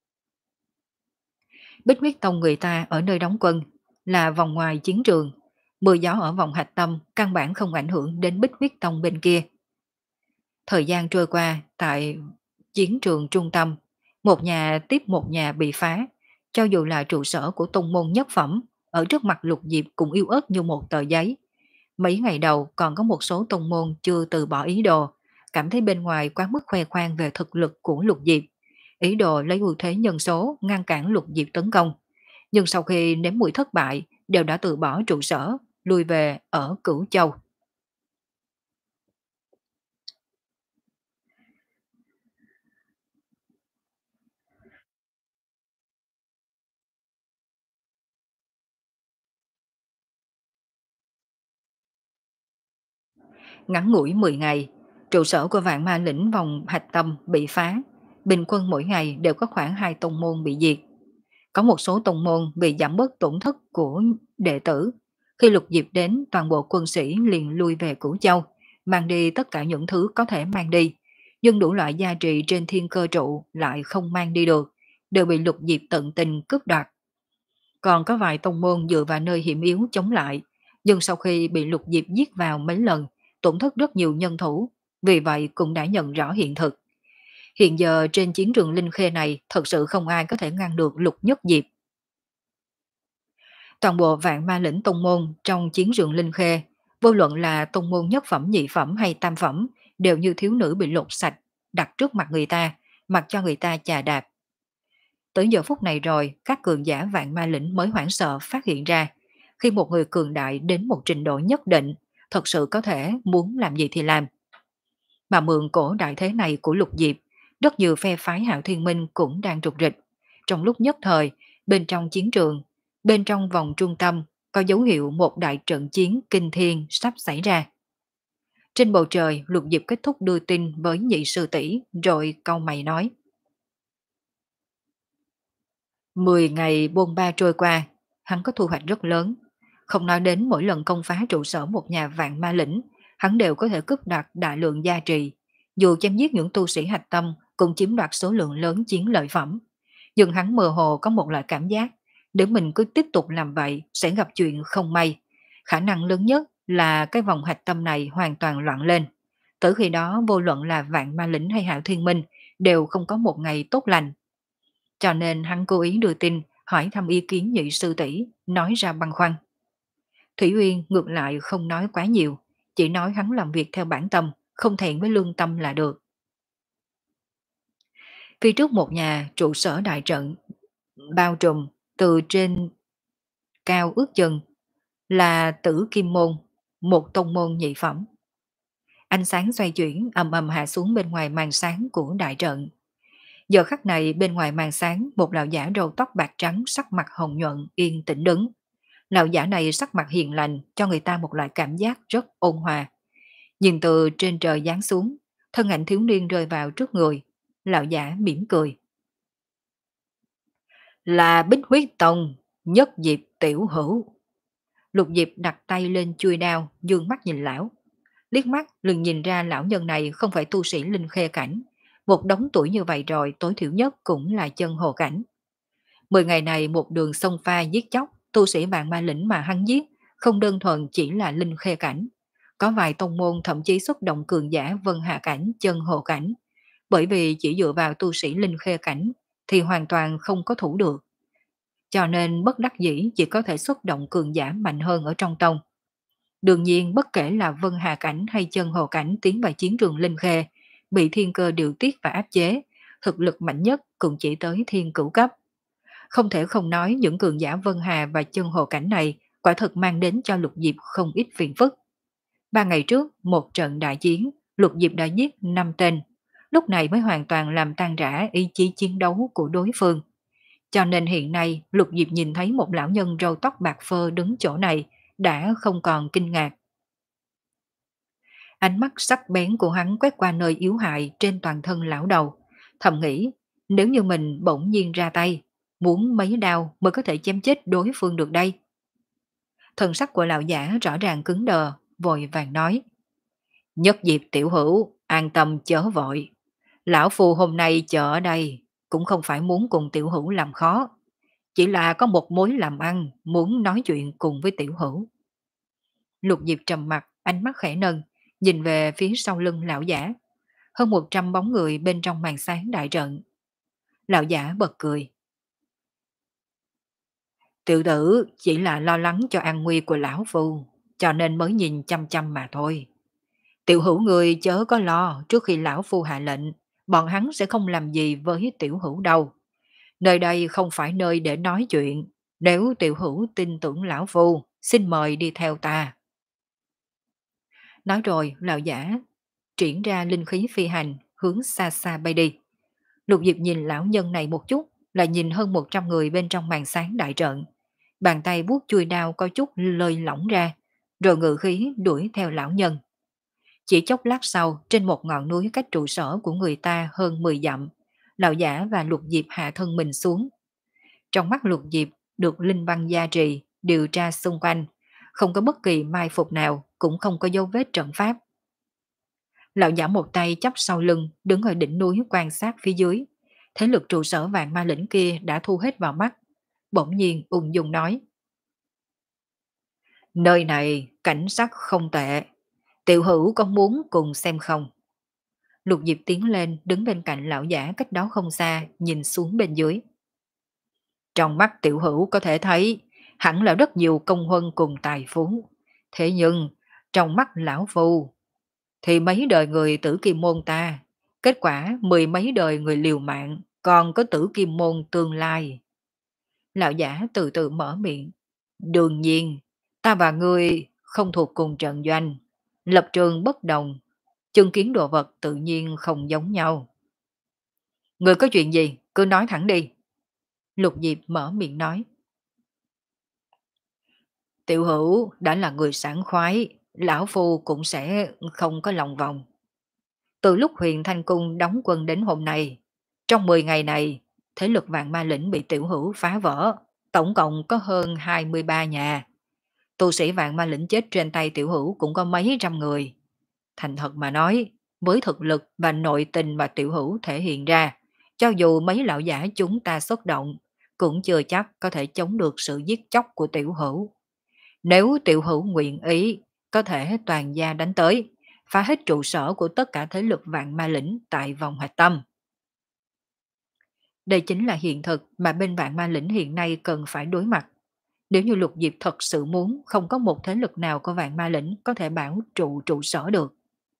Bích huyết tông người ta ở nơi đóng quân là vòng ngoài chiến trường, mưa gió ở vòng hạch tâm căn bản không ảnh hưởng đến Bích huyết tông bên kia. Thời gian trôi qua tại chiến trường trung tâm, một nhà tiếp một nhà bị phá, cho dù là trụ sở của tông môn nhất phẩm, ở trước mặt Lục Diệp cũng yếu ớt như một tờ giấy. Mấy ngày đầu còn có một số tông môn chưa từ bỏ ý đồ, cảm thấy bên ngoài quá mức khoe khoang về thực lực của Lục Diệp, ý đồ lấy ưu thế nhân số ngăn cản Lục Diệp tấn công. Nhưng sau khi nếm mùi thất bại, đều đã từ bỏ trụ sở, lui về ở Cửu Châu. Ngắn ngủi mười ngày, trụ sở của Vạn Ma Lĩnh vòng hạch tâm bị phá, bình quân mỗi ngày đều có khoảng hai tông môn bị diệt. Có một số tông môn bị giảm bớt tổn thất của đệ tử. Khi Lục Diệp đến, toàn bộ quân sĩ liền lui về Cửu Châu, mang đi tất cả những thứ có thể mang đi. Nhưng đủ loại gia trị trên thiên cơ trụ lại không mang đi được, đều bị Lục Diệp tận tình cướp đoạt. Còn có vài tông môn dựa vào nơi hiểm yếu chống lại, nhưng sau khi bị Lục Diệp giết vào mấy lần, tổn thất rất nhiều nhân thủ, vì vậy cũng đã nhận rõ hiện thực. Hiện giờ trên chiến trường Linh Khê này thật sự không ai có thể ngăn được Lục Nhất Diệp. Toàn bộ Vạn Ma Lĩnh tông môn trong chiến trường Linh Khê, vô luận là tông môn nhất phẩm, nhị phẩm hay tam phẩm, đều như thiếu nữ bị lột sạch, đặt trước mặt người ta, mặc cho người ta chà đạp. Tới giờ phút này rồi, các cường giả Vạn Ma Lĩnh mới hoảng sợ phát hiện ra, khi một người cường đại đến một trình độ nhất định, thật sự có thể muốn làm gì thì làm. Mà mượn cổ đại thế này của Lục Diệp, rất nhiều phe phái Hạo Thiên Minh cũng đang trục rịch. Trong lúc nhất thời, bên trong chiến trường, bên trong vòng trung tâm, có dấu hiệu một đại trận chiến kinh thiên sắp xảy ra. Trên bầu trời, Lục Diệp kết thúc đưa tin với nhị sư tỷ, rồi cau mày nói. Mười ngày bôn ba trôi qua, hắn có thu hoạch rất lớn. Không nói đến mỗi lần công phá trụ sở một nhà Vạn Ma Lĩnh, hắn đều có thể cướp đoạt đại lượng gia trì. Dù chém giết những tu sĩ hạch tâm, cũng chiếm đoạt số lượng lớn chiến lợi phẩm. Nhưng hắn mơ hồ có một loại cảm giác, nếu mình cứ tiếp tục làm vậy sẽ gặp chuyện không may. Khả năng lớn nhất là cái vòng hạch tâm này hoàn toàn loạn lên. Từ khi đó vô luận là Vạn Ma Lĩnh hay Hạo Thiên Minh đều không có một ngày tốt lành. Cho nên hắn cố ý đưa tin, hỏi thăm ý kiến nhị sư tỷ, nói ra băn khoăn. Thủy Uyên ngược lại không nói quá nhiều, chỉ nói hắn làm việc theo bản tâm, không thẹn với lương tâm là được. Phía trước một nhà trụ sở đại trận, bao trùm từ trên cao ước chừng là Tử Kim Môn, một tông môn nhị phẩm. Ánh sáng xoay chuyển ầm ầm hạ xuống bên ngoài màn sáng của đại trận. Giờ khắc này bên ngoài màn sáng, một lão giả râu tóc bạc trắng, sắc mặt hồng nhuận yên tĩnh đứng. Lão giả này sắc mặt hiền lành, cho người ta một loại cảm giác rất ôn hòa. Nhìn từ trên trời giáng xuống, thân ảnh thiếu niên rơi vào trước người. Lão giả mỉm cười. Là Bích Huyết Tông, Nhất Diệp tiểu hữu. Lục Diệp đặt tay lên chuôi đao, dương mắt nhìn lão. Liếc mắt liền nhìn ra lão nhân này không phải tu sĩ linh khê cảnh. Một đống tuổi như vậy rồi tối thiểu nhất cũng là chân hồ cảnh. Mười ngày này một đường xông pha giết chóc, tu sĩ vạn ma lĩnh mà hắn giết, không đơn thuần chỉ là linh khê cảnh. Có vài tông môn thậm chí xuất động cường giả vân hạ cảnh, chân hồ cảnh. Bởi vì chỉ dựa vào tu sĩ linh khê cảnh thì hoàn toàn không có thủ được. Cho nên bất đắc dĩ chỉ có thể xuất động cường giả mạnh hơn ở trong tông. Đương nhiên bất kể là vân hà cảnh hay chân hồ cảnh tiến vào chiến trường linh khê, bị thiên cơ điều tiết và áp chế, thực lực mạnh nhất cũng chỉ tới thiên cửu cấp. Không thể không nói những cường giả vân hà và chân hồ cảnh này quả thực mang đến cho Lục Diệp không ít phiền phức. Ba ngày trước, một trận đại chiến, Lục Diệp đã giết năm tên, lúc này mới hoàn toàn làm tan rã ý chí chiến đấu của đối phương. Cho nên hiện nay Lục Diệp nhìn thấy một lão nhân râu tóc bạc phơ đứng chỗ này đã không còn kinh ngạc. Ánh mắt sắc bén của hắn quét qua nơi yếu hại trên toàn thân lão đầu, thầm nghĩ nếu như mình bỗng nhiên ra tay, muốn mấy đao mới có thể chém chết đối phương được đây. Thần sắc của lão giả rõ ràng cứng đờ, vội vàng nói: Nhất Diệp tiểu hữu, an tâm chớ vội. Lão phu hôm nay chờ ở đây cũng không phải muốn cùng tiểu hữu làm khó, chỉ là có một mối làm ăn muốn nói chuyện cùng với tiểu hữu. Lục Diệp trầm mặt, ánh mắt khẽ nâng, nhìn về phía sau lưng lão giả. Hơn một trăm bóng người bên trong màn sáng đại trận. Lão giả bật cười. Tiểu tử chỉ là lo lắng cho an nguy của lão phu, cho nên mới nhìn chăm chăm mà thôi. Tiểu hữu người chớ có lo, trước khi lão phu hạ lệnh, bọn hắn sẽ không làm gì với tiểu hữu đâu. Nơi đây không phải nơi để nói chuyện, nếu tiểu hữu tin tưởng lão phu, xin mời đi theo ta. Nói rồi, lão giả triển ra linh khí phi hành, hướng xa xa bay đi. Lục Diệp nhìn lão nhân này một chút, lại nhìn hơn một trăm người bên trong màn sáng đại trận. Bàn tay vuốt chui đao có chút lơi lỏng ra, rồi ngự khí đuổi theo lão nhân. Chỉ chốc lát sau, trên một ngọn núi cách trụ sở của người ta hơn mười dặm, lão giả và Lục Diệp hạ thân mình xuống. Trong mắt Lục Diệp được linh văn gia trì, điều tra xung quanh, không có bất kỳ mai phục nào, cũng không có dấu vết trận pháp. Lão giả một tay chắp sau lưng, đứng ở đỉnh núi quan sát phía dưới. Thế lực trụ sở vạn ma lĩnh kia đã thu hết vào mắt. Bỗng nhiên ung dung nói: Nơi này cảnh sắc không tệ, tiểu hữu có muốn cùng xem không? Lục Diệp tiến lên, đứng bên cạnh lão giả cách đó không xa, nhìn xuống bên dưới. Trong mắt tiểu hữu có thể thấy, hẳn là rất nhiều công huân cùng tài phú. Thế nhưng, trong mắt lão phu, thì mấy đời người tử kim môn ta, kết quả mười mấy đời người liều mạng, còn có tử kim môn tương lai. Lão giả từ từ mở miệng. Đương nhiên, ta và ngươi không thuộc cùng trận doanh, lập trường bất đồng, chứng kiến đồ vật tự nhiên không giống nhau. Ngươi có chuyện gì, cứ nói thẳng đi. Lục Diệp mở miệng nói. Tiểu hữu đã là người sảng khoái, lão phu cũng sẽ không có lòng vòng. Từ lúc huyền Thanh Cung đóng quân đến hôm nay, trong mười ngày này, thế lực vạn ma lĩnh bị tiểu hữu phá vỡ, tổng cộng có hơn hai mươi ba nhà. Tu sĩ vạn ma lĩnh chết trên tay tiểu hữu cũng có mấy trăm người. Thành thật mà nói, với thực lực và nội tình mà tiểu hữu thể hiện ra, cho dù mấy lão giả chúng ta xuất động, cũng chưa chắc có thể chống được sự giết chóc của tiểu hữu. Nếu tiểu hữu nguyện ý, có thể toàn gia đánh tới, phá hết trụ sở của tất cả thế lực vạn ma lĩnh tại vòng hạch tâm. Đây chính là hiện thực mà bên vạn ma lĩnh hiện nay cần phải đối mặt. Nếu như Lục Diệp thật sự muốn, không có một thế lực nào của vạn ma lĩnh có thể bảo trụ trụ sở được.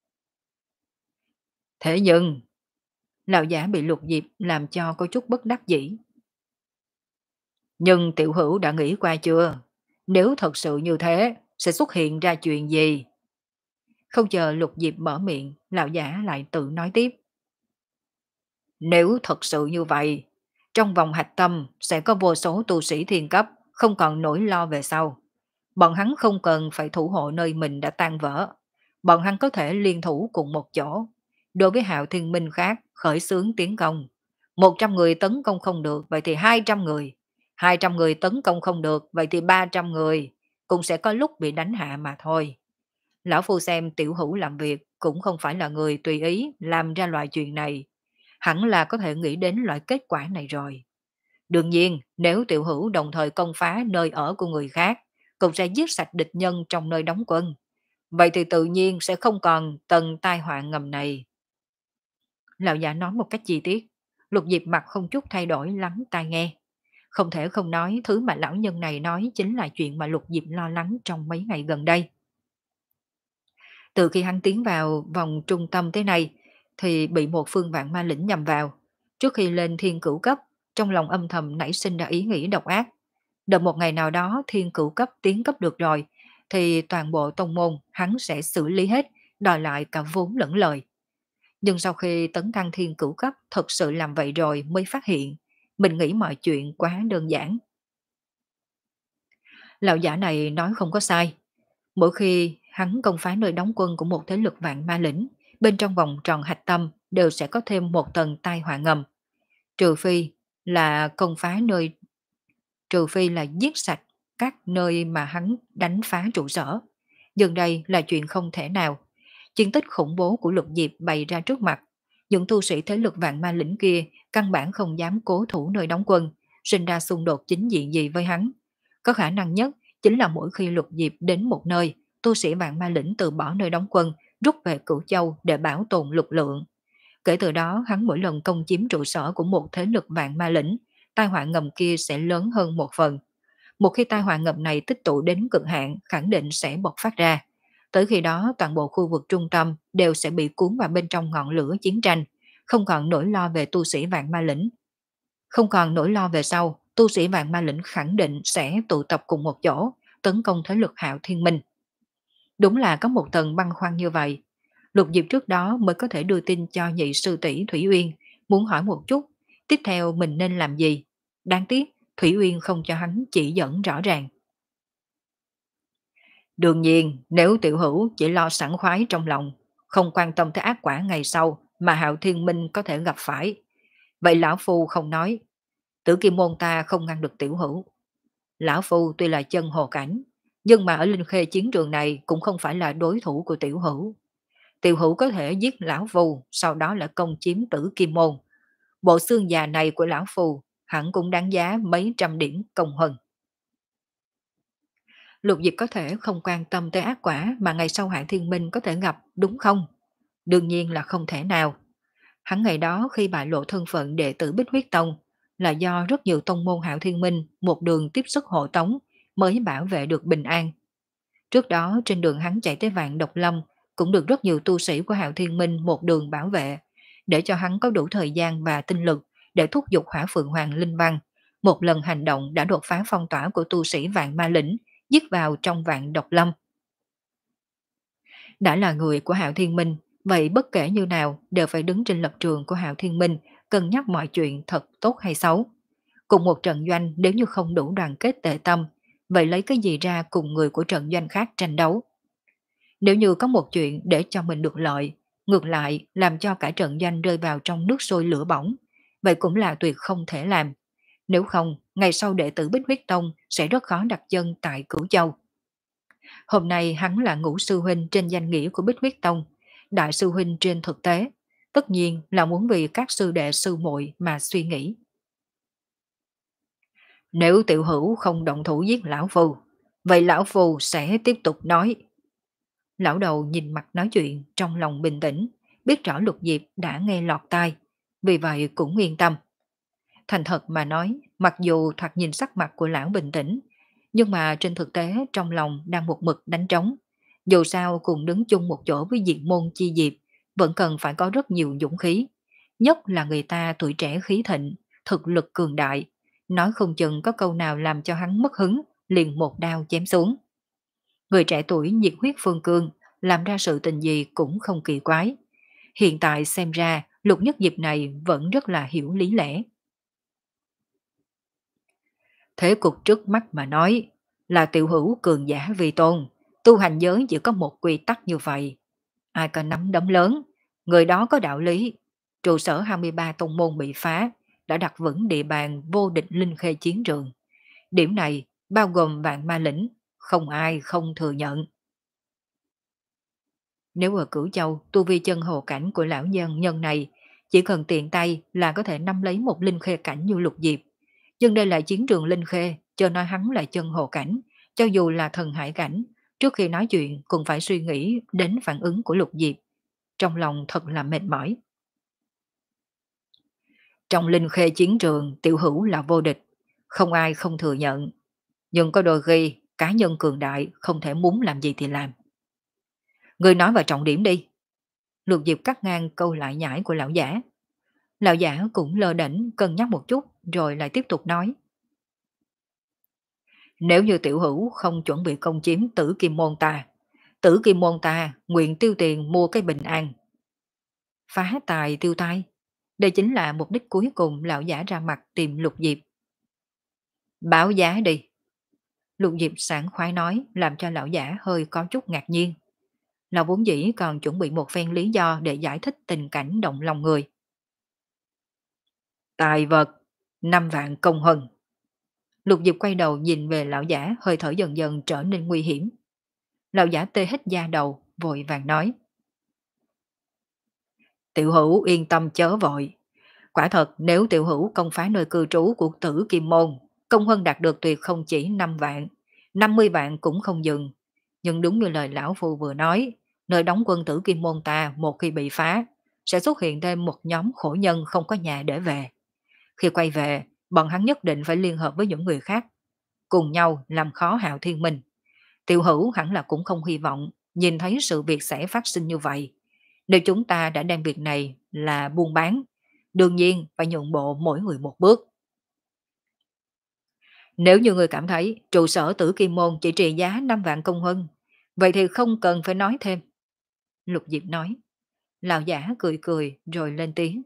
Thế nhưng, lão giả bị Lục Diệp làm cho có chút bất đắc dĩ. Nhưng tiểu hữu đã nghĩ qua chưa? Nếu thật sự như thế, sẽ xuất hiện ra chuyện gì? Không chờ Lục Diệp mở miệng, lão giả lại tự nói tiếp. Nếu thật sự như vậy, trong vòng hạch tâm sẽ có vô số tu sĩ thiên cấp, không còn nỗi lo về sau. Bọn hắn không cần phải thủ hộ nơi mình đã tan vỡ. Bọn hắn có thể liên thủ cùng một chỗ. Đối với Hạo Thiên Minh khác, khởi xướng tiến công. Một trăm người tấn công không được, vậy thì hai trăm người. Hai trăm người tấn công không được, vậy thì ba trăm người. Cũng sẽ có lúc bị đánh hạ mà thôi. Lão phu xem tiểu hữu làm việc cũng không phải là người tùy ý làm ra loại chuyện này. Hẳn là có thể nghĩ đến loại kết quả này rồi. Đương nhiên, nếu tiểu hữu đồng thời công phá nơi ở của người khác, cũng sẽ giết sạch địch nhân trong nơi đóng quân. Vậy thì tự nhiên sẽ không còn tầng tai họa ngầm này. Lão giả nói một cách chi tiết, Lục Diệp mặt không chút thay đổi lắng tai nghe. Không thể không nói thứ mà lão nhân này nói chính là chuyện mà Lục Diệp lo lắng trong mấy ngày gần đây. Từ khi hắn tiến vào vòng trung tâm thế này, thì bị một phương vạn ma lĩnh nhầm vào. Trước khi lên thiên cửu cấp, trong lòng âm thầm nảy sinh ra ý nghĩ độc ác. Đợi một ngày nào đó thiên cửu cấp tiến cấp được rồi, thì toàn bộ tông môn hắn sẽ xử lý hết, đòi lại cả vốn lẫn lời. Nhưng sau khi tấn thăng thiên cửu cấp thật sự làm vậy rồi mới phát hiện, mình nghĩ mọi chuyện quá đơn giản. Lão giả này nói không có sai. Mỗi khi hắn công phá nơi đóng quân của một thế lực vạn ma lĩnh, bên trong vòng tròn hạch tâm đều sẽ có thêm một tầng tai họa ngầm. Trừ phi là công phá nơi, trừ phi là giết sạch các nơi mà hắn đánh phá trụ sở. Nhưng đây là chuyện không thể nào. Chiến tích khủng bố của Lục Diệp bày ra trước mặt. Những tu sĩ thế lực vạn ma lĩnh kia căn bản không dám cố thủ nơi đóng quân, sinh ra xung đột chính diện gì với hắn. Có khả năng nhất chính là mỗi khi Lục Diệp đến một nơi, tu sĩ vạn ma lĩnh từ bỏ nơi đóng quân, rút về Cửu Châu để bảo tồn lực lượng. Kể từ đó hắn mỗi lần công chiếm trụ sở của một thế lực vạn ma lĩnh, tai họa ngầm kia sẽ lớn hơn một phần. Một khi tai họa ngầm này tích tụ đến cực hạn, khẳng định sẽ bộc phát ra. Tới khi đó toàn bộ khu vực trung tâm đều sẽ bị cuốn vào bên trong ngọn lửa chiến tranh, không còn nỗi lo về tu sĩ vạn ma lĩnh. Không còn nỗi lo về sau, tu sĩ vạn ma lĩnh khẳng định sẽ tụ tập cùng một chỗ, tấn công thế lực Hạo Thiên Minh. Đúng là có một tầng băn khoăn như vậy. Lục Diệp trước đó mới có thể đưa tin cho nhị sư tỷ Thủy Uyên, muốn hỏi một chút, tiếp theo mình nên làm gì. Đáng tiếc, Thủy Uyên không cho hắn chỉ dẫn rõ ràng. Đương nhiên, nếu tiểu hữu chỉ lo sẵn khoái trong lòng, không quan tâm tới ác quả ngày sau mà Hạo Thiên Minh có thể gặp phải. Vậy Lão Phu không nói, Tử Kim Môn ta không ngăn được tiểu hữu. Lão Phu tuy là chân hồ cảnh, nhưng mà ở Linh Khê chiến trường này cũng không phải là đối thủ của tiểu hữu. Tiểu hữu có thể giết Lão Phu, sau đó là công chiếm Tử Kim Môn. Bộ xương già này của Lão Phu hẳn cũng đáng giá mấy trăm điểm công huân. Lục Diệp có thể không quan tâm tới ác quả mà ngày sau Hạng Thiên Minh có thể gặp, đúng không? Đương nhiên là không thể nào. Hắn ngày đó khi bại lộ thân phận đệ tử Bích Huyết Tông là do rất nhiều tông môn Hạo Thiên Minh một đường tiếp sức hộ tống mới bảo vệ được bình an. Trước đó trên đường hắn chạy tới Vạn Độc Lâm cũng được rất nhiều tu sĩ của Hạo Thiên Minh một đường bảo vệ, để cho hắn có đủ thời gian và tinh lực để thúc giục Hỏa Phượng Hoàng Linh Văn. Một lần hành động đã đột phá phong tỏa của tu sĩ Vạn Ma Lĩnh, giết vào trong Vạn Độc Lâm. Đã là người của Hạo Thiên Minh, vậy bất kể như nào đều phải đứng trên lập trường của Hạo Thiên Minh, cân nhắc mọi chuyện thật tốt hay xấu. Cùng một trận doanh nếu như không đủ đoàn kết tệ tâm, vậy lấy cái gì ra cùng người của trận doanh khác tranh đấu? Nếu như có một chuyện để cho mình được lợi, ngược lại làm cho cả trận doanh rơi vào trong nước sôi lửa bỏng, vậy cũng là tuyệt không thể làm. Nếu không, ngày sau đệ tử Bích Huyết Tông sẽ rất khó đặt chân tại Cửu Châu. Hôm nay hắn là ngũ sư huynh trên danh nghĩa của Bích Huyết Tông, đại sư huynh trên thực tế, tất nhiên là muốn vì các sư đệ sư muội mà suy nghĩ. Nếu tiểu hữu không động thủ giết lão phu, vậy lão phu sẽ tiếp tục nói. Lão đầu nhìn mặt nói chuyện, trong lòng bình tĩnh, biết rõ Lục Diệp đã nghe lọt tai, vì vậy cũng yên tâm. Thành thật mà nói, mặc dù thoạt nhìn sắc mặt của lão bình tĩnh, nhưng mà trên thực tế trong lòng đang một mực đánh trống. Dù sao cùng đứng chung một chỗ với Diệt Môn Chi Diệp, vẫn cần phải có rất nhiều dũng khí. Nhất là người ta tuổi trẻ khí thịnh, thực lực cường đại, nói không chừng có câu nào làm cho hắn mất hứng, liền một đao chém xuống. Người trẻ tuổi nhiệt huyết phương cương, làm ra sự tình gì cũng không kỳ quái. Hiện tại xem ra, Lục Nhất Diệp này vẫn rất là hiểu lý lẽ. Thế cục trước mắt mà nói, là tiểu hữu cường giả vi tôn, tu hành giới chỉ có một quy tắc như vậy. Ai có nắm đấm lớn, người đó có đạo lý. Trụ sở hai mươi ba tông môn bị phá, đã đặt vững địa bàn vô địch Linh Khê chiến trường. Điểm này bao gồm Vạn Ma Lĩnh, không ai không thừa nhận. Nếu ở Cửu Châu, tu vi chân hồ cảnh của lão nhân nhân này, chỉ cần tiện tay là có thể nắm lấy một Linh Khê cảnh như Lục Diệp. Nhưng đây là chiến trường Linh Khê, cho nói hắn là chân hồ cảnh, cho dù là thần hải cảnh, trước khi nói chuyện cũng phải suy nghĩ đến phản ứng của Lục Diệp. Trong lòng thật là mệt mỏi. Trong Linh Khê chiến trường, Tiểu Hữu là vô địch, không ai không thừa nhận. Nhưng có đôi khi, cá nhân cường đại không thể muốn làm gì thì làm. Ngươi nói vào trọng điểm đi. Lục Diệp cắt ngang câu lại nhải của lão giả. Lão giả cũng lơ đễnh cân nhắc một chút rồi lại tiếp tục nói. Nếu như Tiểu Hữu không chuẩn bị công chiếm Tử Kim Môn ta, Tử Kim Môn ta nguyện tiêu tiền mua cái bình an. Phá tài tiêu tai. Đây chính là mục đích cuối cùng lão giả ra mặt tìm Lục Diệp. Báo giá đi. Lục Diệp sảng khoái nói làm cho lão giả hơi có chút ngạc nhiên. Lão vốn dĩ còn chuẩn bị một phen lý do để giải thích tình cảnh động lòng người. Tài vật, năm vạn công hân. Lục Diệp quay đầu nhìn về lão giả hơi thở dần dần trở nên nguy hiểm. Lão giả tê hết da đầu, vội vàng nói. Tiểu Hữu yên tâm chớ vội. Quả thật nếu Tiểu Hữu công phá nơi cư trú của Tử Kim Môn, công huân đạt được tuyệt không chỉ năm vạn, năm mươi vạn cũng không dừng. Nhưng đúng như lời lão phu vừa nói, nơi đóng quân Tử Kim Môn ta một khi bị phá, sẽ xuất hiện thêm một nhóm khổ nhân không có nhà để về. Khi quay về, bọn hắn nhất định phải liên hợp với những người khác, cùng nhau làm khó Hạo Thiên Minh. Tiểu Hữu hẳn là cũng không hy vọng nhìn thấy sự việc sẽ phát sinh như vậy. Nếu chúng ta đã đem việc này là buôn bán, đương nhiên phải nhượng bộ mỗi người một bước. Nếu như người cảm thấy trụ sở Tử Kim Môn chỉ trị giá năm vạn công huân, vậy thì không cần phải nói thêm. Lục Diệp nói. Lão giả cười cười rồi lên tiếng.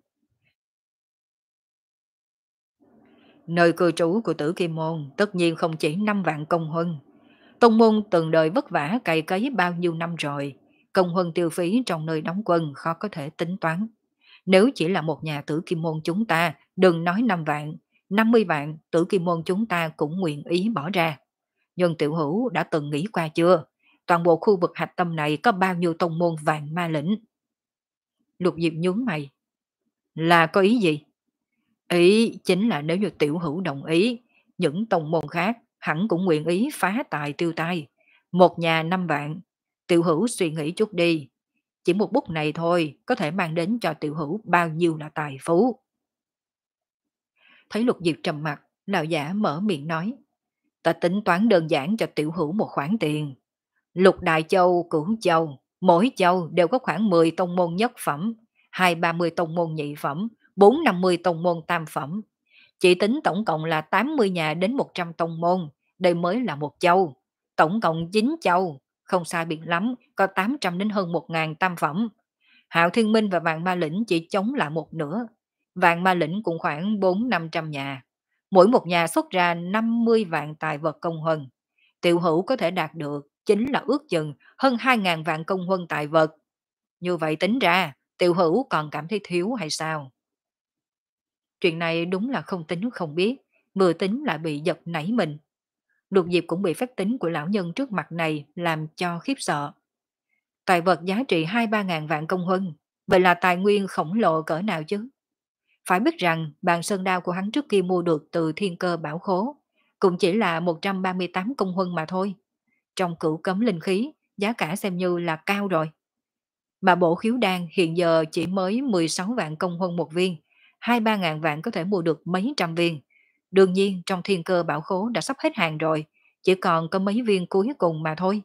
Nơi cư trú của Tử Kim Môn tất nhiên không chỉ năm vạn công huân. Tông môn từng đời vất vả cày cấy bao nhiêu năm rồi, công huân tiêu phí trong nơi đóng quân khó có thể tính toán. Nếu chỉ là một nhà Tử Kim Môn chúng ta, đừng nói năm vạn, năm mươi vạn Tử Kim Môn chúng ta cũng nguyện ý bỏ ra. Nhưng Tiểu Hữu đã từng nghĩ qua chưa? Toàn bộ khu vực hạch tâm này có bao nhiêu tông môn vạn ma lĩnh? Lục Diệp nhướng mày. Là có ý gì? Ý chính là nếu như Tiểu Hữu đồng ý, những tông môn khác hẳn cũng nguyện ý phá tài tiêu tai. Một nhà năm vạn, Tiểu Hữu suy nghĩ chút đi. Chỉ một bút này thôi có thể mang đến cho Tiểu Hữu bao nhiêu là tài phú. Thấy Lục Diệp trầm mặt, lão giả mở miệng nói. Ta tính toán đơn giản cho Tiểu Hữu một khoản tiền. Lục Đại Châu, Cửu Châu, mỗi châu đều có khoảng mười tông môn nhất phẩm, hai ba mươi tông môn nhị phẩm, bốn năm mươi tông môn tam phẩm. Chỉ tính tổng cộng là tám mươi nhà đến một trăm tông môn, đây mới là một châu. Tổng cộng chín châu, không sai biệt lắm, có tám trăm đến hơn một ngàn tam phẩm. Hạo Thiên Minh và Vạn Ma Lĩnh chỉ chống lại một nửa. Vạn Ma Lĩnh cũng khoảng bốn năm trăm nhà. Mỗi một nhà xuất ra năm mươi vạn tài vật công huân. Tiểu Hữu có thể đạt được chính là ước chừng hơn hai ngàn vạn công huân tài vật. Như vậy tính ra, Tiểu Hữu còn cảm thấy thiếu hay sao? Chuyện này đúng là không tính không biết, vừa tính lại bị giật nảy mình. Lục Diệp cũng bị phép tính của lão nhân trước mặt này làm cho khiếp sợ. Tài vật giá trị hai ba ngàn vạn công huân, vậy là tài nguyên khổng lồ cỡ nào chứ? Phải biết rằng bàn sơn đao của hắn trước kia mua được từ thiên cơ bảo khố, cũng chỉ là một trăm ba mươi tám công huân mà thôi. Trong cửu cấm linh khí, giá cả xem như là cao rồi. Mà bổ khiếu đan hiện giờ chỉ mới mười sáu vạn công huân một viên, hai ba ngàn vạn có thể mua được mấy trăm viên. Đương nhiên trong thiên cơ bảo khố đã sắp hết hàng rồi, chỉ còn có mấy viên cuối cùng mà thôi.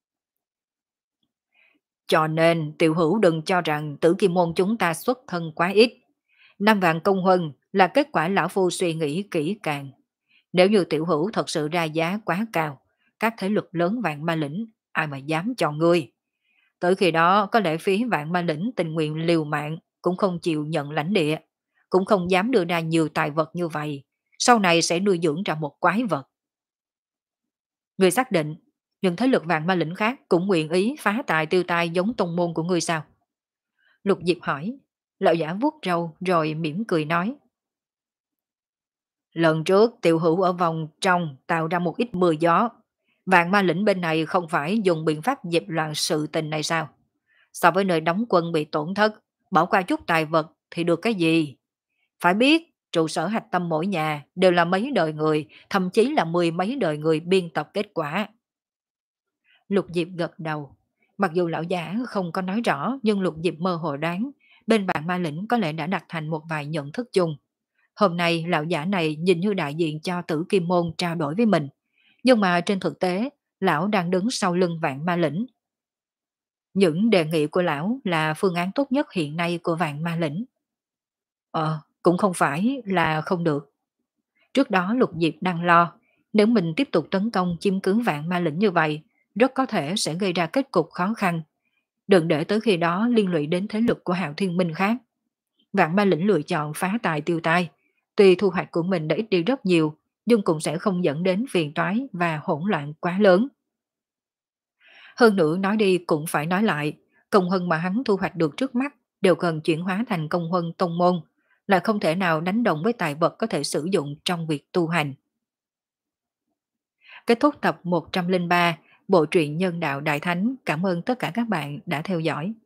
Cho nên Tiểu Hữu đừng cho rằng Tử Kim Môn chúng ta xuất thân quá ít. Năm vạn công huân là kết quả lão phu suy nghĩ kỹ càng. Nếu như Tiểu Hữu thật sự ra giá quá cao, các thế lực lớn Vạn Ma Lĩnh ai mà dám cho ngươi. Tới khi đó có lẽ phía Vạn Ma Lĩnh tình nguyện liều mạng cũng không chịu nhận lãnh địa, cũng không dám đưa ra nhiều tài vật như vậy, sau này sẽ nuôi dưỡng ra một quái vật. Ngươi xác định, nhưng thế lực Vạn Ma Lĩnh khác cũng nguyện ý phá tài tiêu tai giống tông môn của ngươi sao? Lục Diệp hỏi, lão giả vuốt râu rồi mỉm cười nói. Lần trước Tiểu Hữu ở vòng trong tạo ra một ít mưa gió. Vạn Ma Lĩnh bên này không phải dùng biện pháp dẹp loạn sự tình này sao? So với nơi đóng quân bị tổn thất, bỏ qua chút tài vật thì được cái gì? Phải biết, trụ sở hạch tâm mỗi nhà đều là mấy đời người, thậm chí là mười mấy đời người biên tập kết quả. Lục Diệp gật đầu. Mặc dù lão giả không có nói rõ, nhưng Lục Diệp mơ hồ đoán, bên bạn ma lĩnh có lẽ đã đặt thành một vài nhận thức chung. Hôm nay lão giả này nhìn như đại diện cho Tử Kim Môn trao đổi với mình. Nhưng mà trên thực tế, lão đang đứng sau lưng vạn ma lĩnh. Những đề nghị của lão là phương án tốt nhất hiện nay của vạn ma lĩnh. Ờ, cũng không phải là không được. Trước đó Lục Diệp đang lo, nếu mình tiếp tục tấn công chiếm cứ vạn ma lĩnh như vậy, rất có thể sẽ gây ra kết cục khó khăn. Đừng để tới khi đó liên lụy đến thế lực của Hạo Thiên Minh khác. Vạn ma lĩnh lựa chọn phá tài tiêu tai. Tuy thu hoạch của mình đã ít đi rất nhiều, nhưng cũng sẽ không dẫn đến phiền toái và hỗn loạn quá lớn. Hơn nữa nói đi cũng phải nói lại, công huân mà hắn thu hoạch được trước mắt đều cần chuyển hóa thành công huân tông môn, là không thể nào đánh đồng với tài vật có thể sử dụng trong việc tu hành. Kết thúc tập một trăm lẻ ba, bộ truyện Nhân đạo Đại Thánh. Cảm ơn tất cả các bạn đã theo dõi.